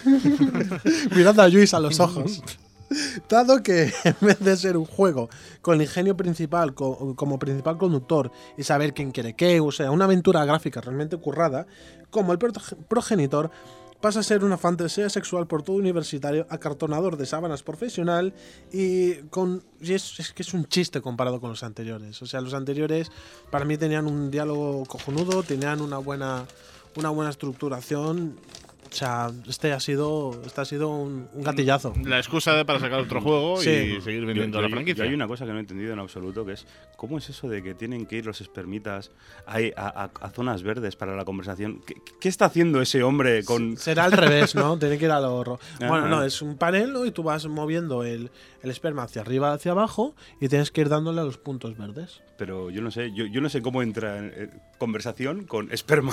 Mirando a Luis a los ojos. Dado que en vez de ser un juego con el ingenio principal como principal conductor y saber quién quiere qué, o sea, una aventura gráfica realmente currada, como el progenitor pasa a ser una fantasía sexual por todo universitario, acartonador de sábanas profesional y es que es un chiste comparado con los anteriores. O sea, los anteriores para mí tenían un diálogo cojonudo, tenían una buena estructuración. O sea, este ha sido un gatillazo. La excusa para sacar otro juego Sí. y seguir vendiendo la franquicia. Yo hay una cosa que no he entendido en absoluto, que es ¿cómo es eso de que tienen que ir los espermitas a zonas verdes para la conversación? ¿Qué está haciendo ese hombre con...? Será al revés, ¿no? Tiene que ir al ahorro. Ah, Bueno, no, ah. es un panel, ¿no? Y tú vas moviendo el esperma hacia arriba, hacia abajo y tienes que ir dándole a los puntos verdes. Pero yo no sé, yo no sé cómo entra en conversación con esperma.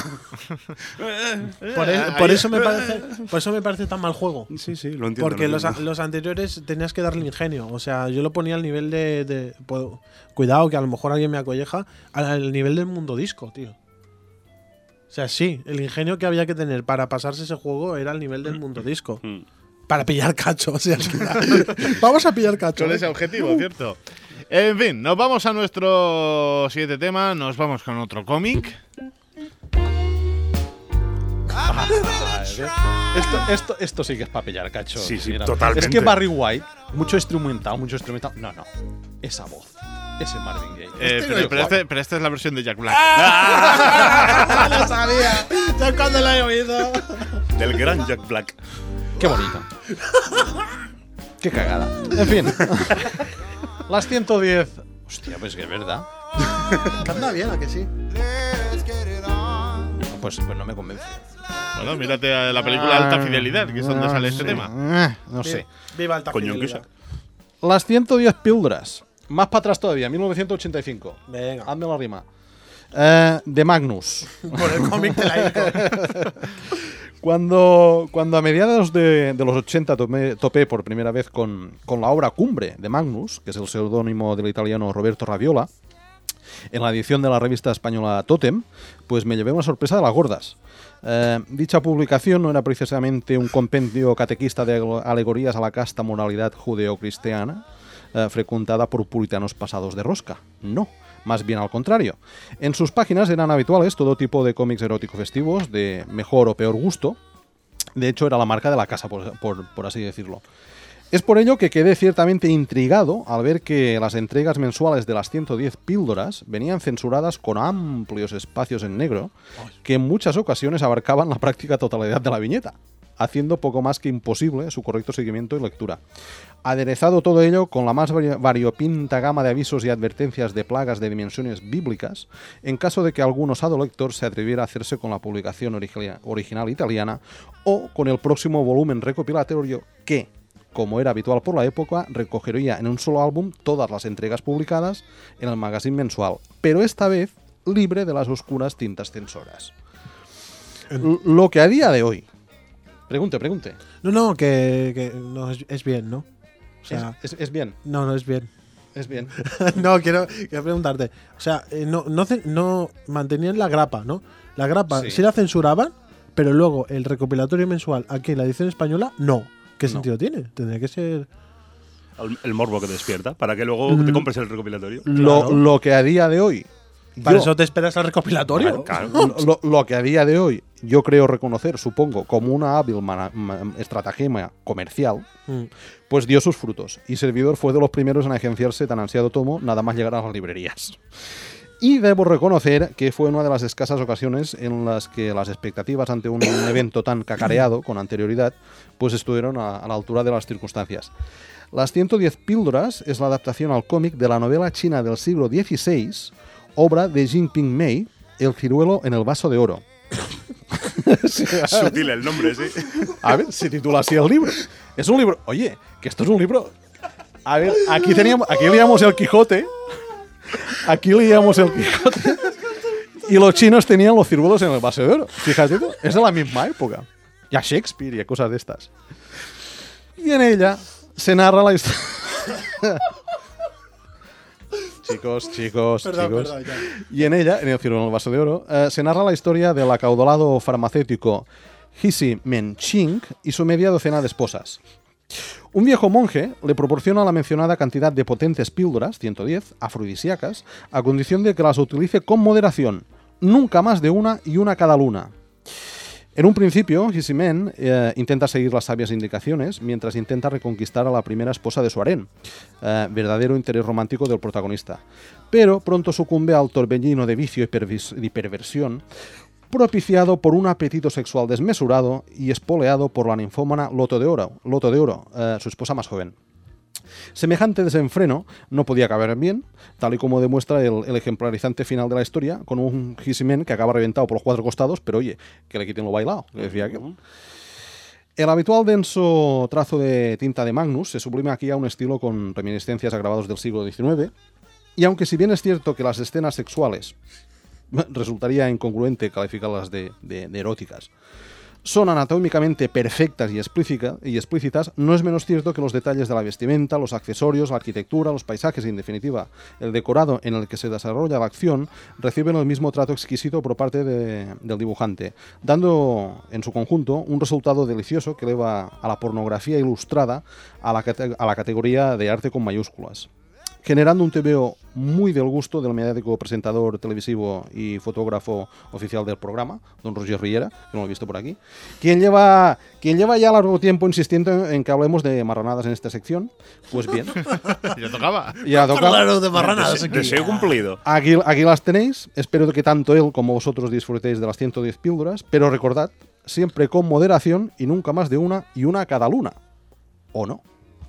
Por eso me parece tan mal juego. Sí, lo entiendo. Porque lo entiendo. los anteriores tenías que darle ingenio. O sea, yo lo ponía al nivel de cuidado, que a lo mejor alguien me acolleja, al nivel del mundo disco, tío. O sea, sí, el ingenio que había que tener para pasarse ese juego era al nivel del mundo disco. Para pillar cacho, o sea, vamos a pillar cacho. Con ese objetivo, ¿cierto? En fin, nos vamos a nuestro siguiente tema, nos vamos con otro cómic. Esto sí que es papellar, cacho. Sí, Mira, totalmente. Es que Barry White, mucho instrumental. No. Esa voz. Ese Marvin Gaye. Pero esta es la versión de Jack Black. ¡Lo sabía! Ya cuando la he oído. Del gran Jack Black. Qué bonito. Qué cagada. En fin. Las 110. Hostia, pues que es verdad. Canta bien, ¿a que sí? Pues no me convence. Bueno, mírate a la película Alta Fidelidad, que es donde sale este tema. No sé. Viva Alta Coño, Fidelidad. Las 110 píldoras. Más para atrás todavía, 1985. Venga. Hazme la rima. De Magnus. Por el cómic de la ICO. Cuando a mediados de los 80 topé por primera vez con la obra Cumbre de Magnus, que es el seudónimo del italiano Roberto Raviola, en la edición de la revista española Totem, pues me llevé una sorpresa de las gordas. Dicha publicación no era precisamente un compendio catequista de alegorías a la casta moralidad judeocristiana, frecuentada por puritanos pasados de rosca. No, más bien al contrario. En sus páginas eran habituales todo tipo de cómics erótico festivos de mejor o peor gusto. De hecho, era la marca de la casa, por así decirlo. Es por ello que quedé ciertamente intrigado al ver que las entregas mensuales de las 110 píldoras venían censuradas con amplios espacios en negro que en muchas ocasiones abarcaban la práctica totalidad de la viñeta, haciendo poco más que imposible su correcto seguimiento y lectura. Aderezado todo ello con la más variopinta gama de avisos y advertencias de plagas de dimensiones bíblicas, en caso de que algún osado lector se atreviera a hacerse con la publicación original italiana o con el próximo volumen recopilatorio que, como era habitual por la época, recogería en un solo álbum todas las entregas publicadas en el magazine mensual, pero esta vez libre de las oscuras tintas censoras. Lo que a día de hoy... Pregunte. No, que no, es bien, ¿no? O sea, Es bien. no es bien. Es bien. No, quiero preguntarte. O sea, no mantenían la grapa, ¿no? La grapa sí la censuraban, pero luego el recopilatorio mensual aquí en la edición española, no. ¿Qué sentido tiene? Tendría que ser... El morbo que despierta, para que luego te compres el recopilatorio. Lo que a día de hoy... ¿Para eso te esperas al recopilatorio? Claro. Lo que a día de hoy yo creo reconocer, supongo, como una hábil estratagema comercial, pues dio sus frutos. Y Servidor fue de los primeros en agenciarse tan ansiado tomo, nada más llegar a las librerías. Y debo reconocer que fue una de las escasas ocasiones en las que las expectativas ante un evento tan cacareado con anterioridad, pues estuvieron a la altura de las circunstancias. Las 110 píldoras es la adaptación al cómic de la novela china del siglo XVI, obra de Jinping Mei, El ciruelo en el vaso de oro. Sutil el nombre, sí. A ver, se titula así el libro. Es un libro... Oye, que esto es un libro... A ver, aquí leíamos el Quijote. Aquí leíamos el Quijote. Y los chinos tenían los ciruelos en el vaso de oro. Fíjate tú, es de la misma época. Ya Shakespeare y cosas de estas. Y en ella se narra la historia... Chicos. Perdón, ya. Y en ella, en el ciruelo en el vaso de oro, se narra la historia del acaudalado farmacéutico Hsi Men-ching y su media docena de esposas. Un viejo monje le proporciona la mencionada cantidad de potentes píldoras, 110, afrodisíacas, a condición de que las utilice con moderación, nunca más de una y una cada luna. En un principio, Hsi-men intenta seguir las sabias indicaciones mientras intenta reconquistar a la primera esposa de su harén, verdadero interés romántico del protagonista. Pero pronto sucumbe al torbellino de vicio y perversión, propiciado por un apetito sexual desmesurado y espoleado por la ninfómana Loto de Oro, su esposa más joven. Semejante desenfreno no podía acabar bien, tal y como demuestra el ejemplarizante final de la historia, con un Hsi-men que acaba reventado por los cuatro costados, pero oye, que le quiten lo bailado, que decía aquel. El habitual denso trazo de tinta de Magnus se sublima aquí a un estilo con reminiscencias a grabados del siglo XIX, y aunque si bien es cierto que las escenas sexuales resultaría incongruente calificarlas de eróticas, son anatómicamente perfectas y explícitas, no es menos cierto que los detalles de la vestimenta, los accesorios, la arquitectura, los paisajes y, en definitiva, el decorado en el que se desarrolla la acción, reciben el mismo trato exquisito por parte del dibujante, dando en su conjunto un resultado delicioso que eleva a la pornografía ilustrada a la categoría de arte con mayúsculas. generando un TVO muy del gusto del mediático presentador televisivo y fotógrafo oficial del programa, don Roger Riera, que no lo he visto por aquí, quien lleva ya largo tiempo insistiendo en que hablemos de marranadas en esta sección. Pues bien, Ya tocaba. ya toca. Claro, de marranadas aquí. Deseo cumplido. Aquí las tenéis. Espero que tanto él como vosotros disfrutéis de las 110 píldoras, pero recordad, siempre con moderación y nunca más de una y una a cada luna. ¿O no?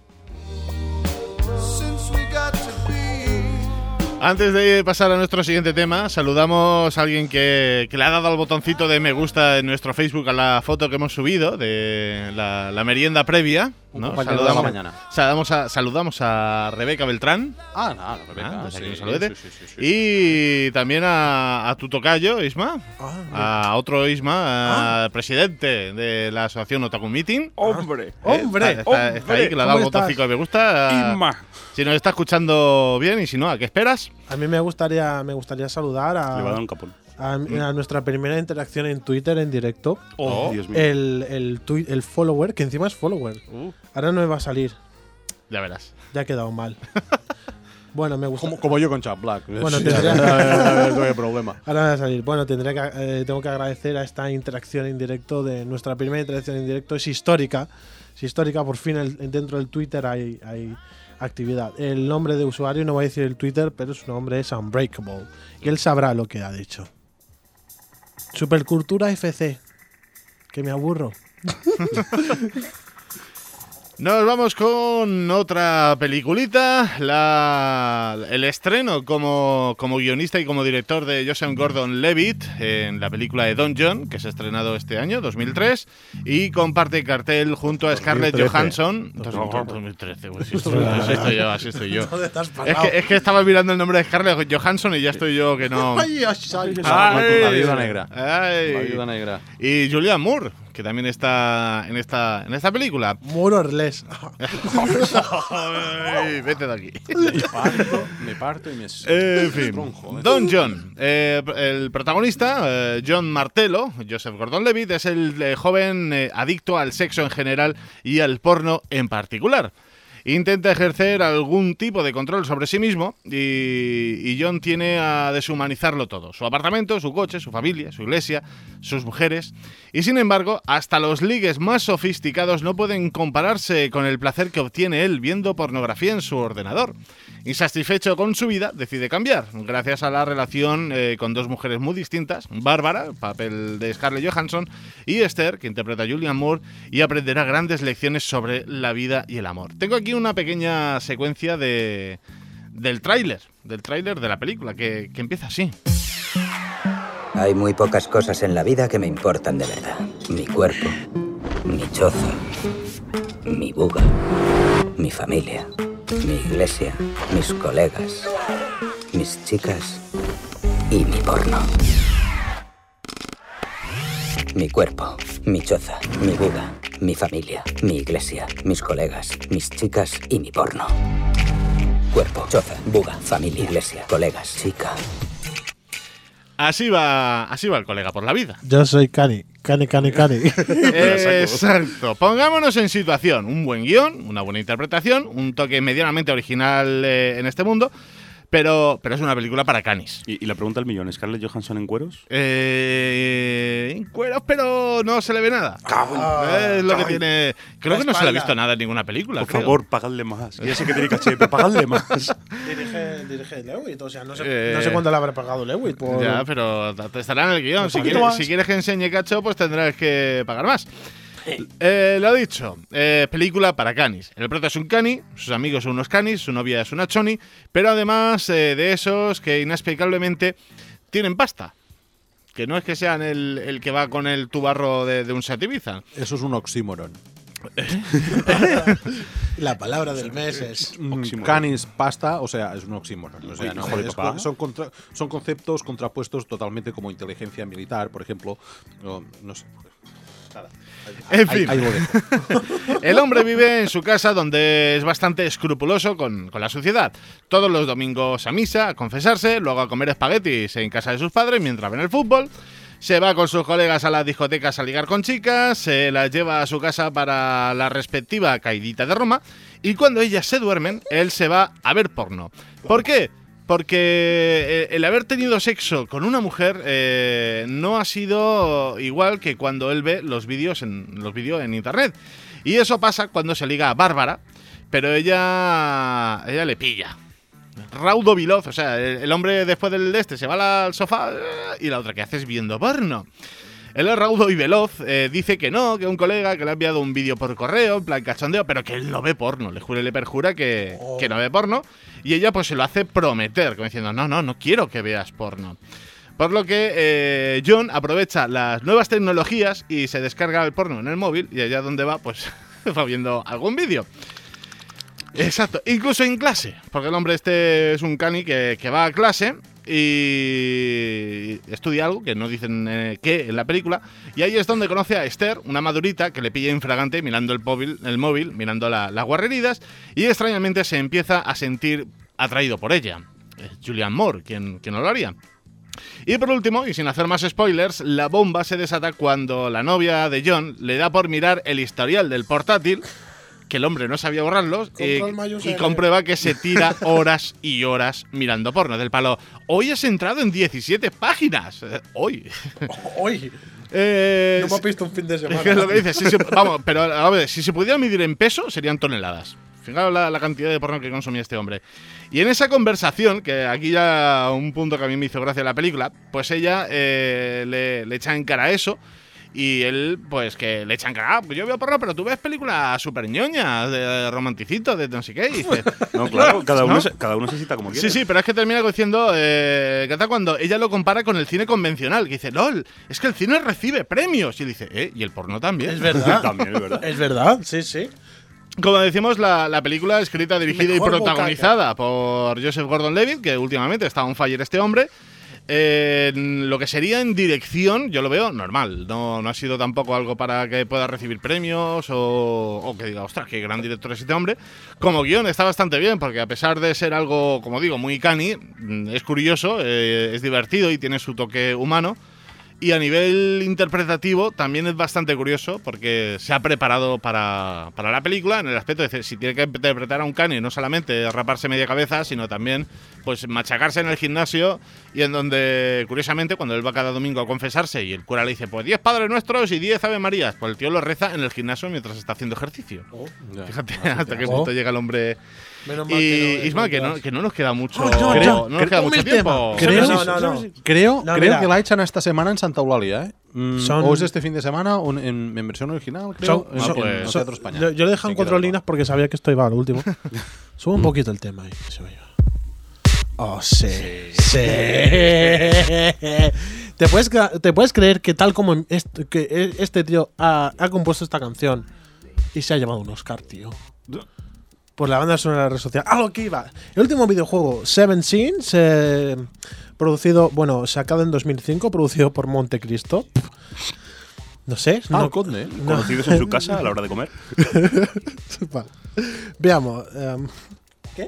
Antes de pasar a nuestro siguiente tema, saludamos a alguien que le ha dado al botoncito de me gusta en nuestro Facebook a la foto que hemos subido de la merienda previa. ¿no? compañero de la mañana. Saludamos a Rebeca Beltrán. Rebeca. Desde aquí un saludete. Y también a tu tocayo, Isma. A otro Isma, presidente de la asociación Otaku Meeting. ¡Hombre! Está ahí, que le ha dado el botoncito de me gusta. Isma. Si nos está escuchando bien y si no, ¿a qué esperas? A mí me gustaría saludar Le va a dar un capón. a nuestra primera interacción en Twitter en directo. Oh, Dios mío. El follower, que encima es follower. Ahora no me va a salir. Ya verás. Ya ha quedado mal. Bueno, me gusta. Como yo con Chad Black. Bueno, no hay problema. Ahora me va a salir. Bueno, tengo que agradecer a esta interacción en directo de nuestra primera interacción en directo. Es histórica. Es histórica. Por fin dentro del Twitter hay actividad. El nombre de usuario no voy a decir el Twitter, pero su nombre es Unbreakable. Y él sabrá lo que ha dicho. Supercultura FC. Que me aburro. Nos vamos con otra peliculita, el estreno como guionista y como director de Joseph Gordon-Levitt en la película de Don John, que se ha estrenado este año, 2003, y comparte cartel junto a Scarlett 2013. Johansson. 2013, pues así estoy yo. ¿Dónde estás pasado? Es que estaba mirando el nombre de Scarlett Johansson y ya estoy yo que no… La viuda negra. Ay. La viuda negra. Y Julianne Moore, que también está en esta película. More or less. Ay, vete de aquí. Me parto y me… En fin, Don John, el protagonista, John Martello, Joseph Gordon-Levitt, es el joven adicto al sexo en general y al porno en particular. Intenta ejercer algún tipo de control sobre sí mismo y John tiene a deshumanizarlo todo. Su apartamento, su coche, su familia, su iglesia, sus mujeres. Y sin embargo, hasta los ligues más sofisticados no pueden compararse con el placer que obtiene él viendo pornografía en su ordenador. Insatisfecho con su vida, decide cambiar, gracias a la relación con dos mujeres muy distintas, Bárbara, papel de Scarlett Johansson, y Esther, que interpreta a Julianne Moore, y aprenderá grandes lecciones sobre la vida y el amor. Tengo aquí una pequeña secuencia del tráiler de la película, que empieza así. Hay muy pocas cosas en la vida que me importan de verdad. Mi cuerpo, mi choza, mi buga, mi familia, mi iglesia, mis colegas, mis chicas y mi porno. Mi cuerpo, mi choza, mi buga, mi familia, mi iglesia, mis colegas, mis chicas y mi porno. Cuerpo, choza, buga, familia, iglesia, colegas, chica. Así va el colega por la vida. Yo soy Cani. Exacto. Pongámonos en situación. Un buen guión, una buena interpretación, un toque medianamente original en este mundo, pero es una película para canis. ¿Y la pregunta del millón? ¿Scarlett Johansson en cueros? En cueros, pero no se le ve nada. Es lo que tiene. Creo que no se le ha visto nada en ninguna película. Por favor, pagadle más. Ya sé que tiene caché, pero pagadle más. Dirige Lewitt, o sea, no sé cuánto le habrá pagado Lewitt. Ya, pero te estará en el guión. Si quieres que enseñe cacho, pues tendrás que pagar más. Lo dicho, película para canis. El prota es un cani, sus amigos son unos canis, su novia es una choni, pero además de esos que inexplicablemente tienen pasta. Que no es que sean el que va con el tubarro de un Sativiza. Eso es un oxímoron. La palabra del mes es canis, pasta, o sea, es un oxímoron. O sea, no, hijo de papá. son conceptos contrapuestos totalmente como inteligencia militar, por ejemplo. No sé. Nada. En fin, Ahí lo dejo. El hombre vive en su casa donde es bastante escrupuloso con la sociedad. Todos los domingos a misa, a confesarse, luego a comer espaguetis en casa de sus padres mientras ven el fútbol. Se va con sus colegas a las discotecas a ligar con chicas, se las lleva a su casa para la respectiva caidita de Roma y cuando ellas se duermen, él se va a ver porno. ¿Por qué? Porque el haber tenido sexo con una mujer no ha sido igual que cuando él ve los vídeos en internet. Y eso pasa cuando se liga a Bárbara, pero ella le pilla. Raudo Viloz, o sea, el hombre después del se va al sofá y la otra que hace es viendo porno. Él es raudo y veloz, dice que no, que un colega que le ha enviado un vídeo por correo, en plan cachondeo, pero que él no ve porno, le jura y le perjura que no ve porno, y ella pues se lo hace prometer, como diciendo, no quiero que veas porno. Por lo que John aprovecha las nuevas tecnologías y se descarga el porno en el móvil, y allá donde va, pues va viendo algún vídeo. Exacto, incluso en clase, porque el hombre este es un cani que va a clase y estudia algo que no dicen qué en la película, y ahí es donde conoce a Esther, una madurita que le pilla infragante mirando el móvil, mirando las guarreridas, y extrañamente se empieza a sentir atraído por ella. Julianne Moore, ¿quién no lo haría? Y por último, y sin hacer más spoilers, la bomba se desata cuando la novia de John le da por mirar el historial del portátil, que el hombre no sabía borrarlos, y comprueba que se tira horas y horas mirando porno. Del palo, hoy has entrado en 17 páginas. Hoy. Hoy. No me has visto un fin de semana. Es lo que dice. Vamos, pero a ver, si se pudiera medir en peso, serían toneladas. Fijaos la cantidad de porno que consumía este hombre. Y en esa conversación, que aquí ya un punto que a mí me hizo gracia la película, pues ella le echa en cara eso. Y él, pues, que le echan cara, pues yo veo porno, pero tú ves películas súper ñoñas, de romanticito, de no sé qué. Y dice, no, claro, cada uno se cita como quiere. Sí, pero es que termina diciendo, ¿qué tal cuando ella lo compara con el cine convencional? Que dice, LOL, es que el cine recibe premios. Y dice, y el porno también. Es verdad. También es verdad. Es verdad, sí. Como decimos, la película escrita, dirigida y protagonizada por Joseph Gordon-Levitt, que últimamente está on fire este hombre. Lo que sería en dirección, yo lo veo normal. No ha sido tampoco algo para que pueda recibir premios o que diga, ostras, qué gran director es este hombre. Como guión está bastante bien, porque a pesar de ser algo, como digo, muy canny, es curioso, es divertido y tiene su toque humano. Y a nivel interpretativo también es bastante curioso porque se ha preparado para la película en el aspecto de que si tiene que interpretar a un cani, no solamente raparse media cabeza, sino también pues machacarse en el gimnasio, y en donde, curiosamente, cuando él va cada domingo a confesarse y el cura le dice, pues 10 Padres Nuestros y 10 Ave Marías, pues el tío lo reza en el gimnasio mientras está haciendo ejercicio. Fíjate hasta qué punto llega el hombre. Y Isma, que no nos queda mucho. No nos queda mucho tiempo. Creo que la echan esta semana en Santa Eulalia, o es este fin de semana en versión original, creo, en Teatro España. Yo le dejan 4 líneas porque sabía que esto iba al último. Sube un poquito el tema ahí. Oh, sí. ¿Te puedes creer que tal como este tío ha compuesto esta canción y se ha llevado un Oscar, tío? Por la banda sonora de la red social. ¡Ah, lo que iba! El último videojuego, Seven Sins, sacado en 2005, producido por Montecristo. No sé. Conde, conocidos en su casa a la hora de comer. Vale. Veamos. ¿Qué?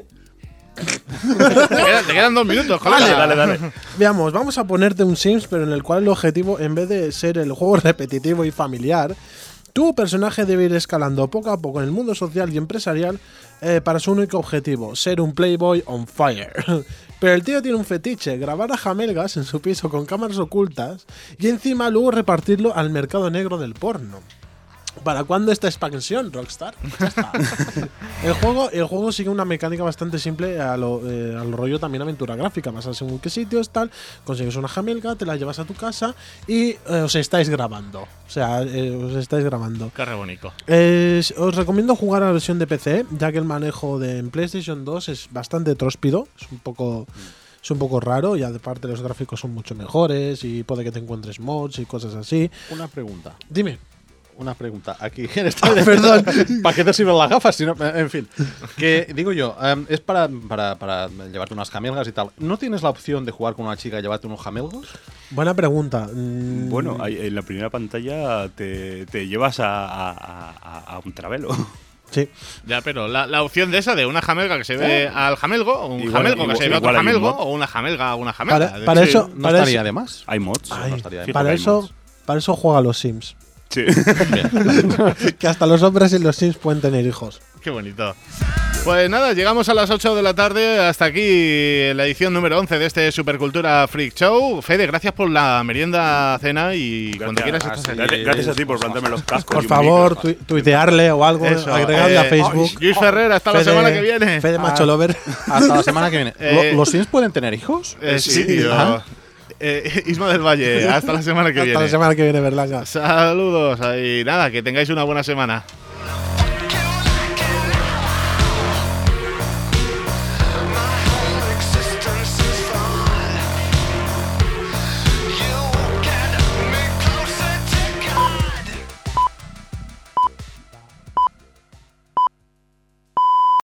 Te quedan 2 minutos, colega. Dale. Veamos, vamos a ponerte un Sims, pero en el cual el objetivo, en vez de ser el juego repetitivo y familiar, tu personaje debe ir escalando poco a poco en el mundo social y empresarial para su único objetivo, ser un playboy on fire. Pero el tío tiene un fetiche, grabar a jamelgas en su piso con cámaras ocultas y encima luego repartirlo al mercado negro del porno. ¿Para cuándo esta expansión, Rockstar? Ya está. El juego sigue una mecánica bastante simple al rollo también aventura gráfica. Vas a según qué sitios, tal, consigues una jamelga, te la llevas a tu casa y os estáis grabando. Qué re bonito. Os recomiendo jugar a la versión de PC, ya que el manejo en PlayStation 2 es bastante tróspido, es un poco raro, y aparte los gráficos son mucho mejores y puede que te encuentres mods y cosas así. Una pregunta. Dime. Una pregunta. Aquí en esta. Perdón. ¿Para qué te sirven las gafas? Si no, en fin. Que digo yo, es para llevarte unas jamelgas y tal. ¿No tienes la opción de jugar con una chica y llevarte unos jamelgos? Buena pregunta. Bueno, en la primera pantalla te llevas a un travelo. Sí. Ya, pero la opción de esa, de una jamelga que se ve al jamelgo, o un Igual- jamelgo que se ve a otro igual hay un jamelgo, mod. o una jamelga a una jamelga. Para Sí. eso, No para estaría eso, de más. Hay mods. ay, no estaría de Fíjate para que hay eso, mods. para eso juega a los Sims. Sí. Que hasta los hombres y los Sims pueden tener hijos. Qué bonito. Pues nada, llegamos a las 8 de la tarde. Hasta aquí la edición número 11 de este Supercultura Freak Show. Fede, gracias por la merienda, cena y cuando quieras estás aquí. Gracias a ti por plantarme los cascos. Por y un favor, micro. tuitearle o algo, Eso, agregarle a Facebook. Luis Ferrer, hasta la Fede- semana que viene. Fede Macho Lover. Hasta la semana que viene. Eh, ¿Los Sims pueden tener hijos? Sí, tío. Ah. Isma del Valle, hasta la semana que Hasta viene. la semana que viene, Berlanga. Saludos y nada, que tengáis una buena semana.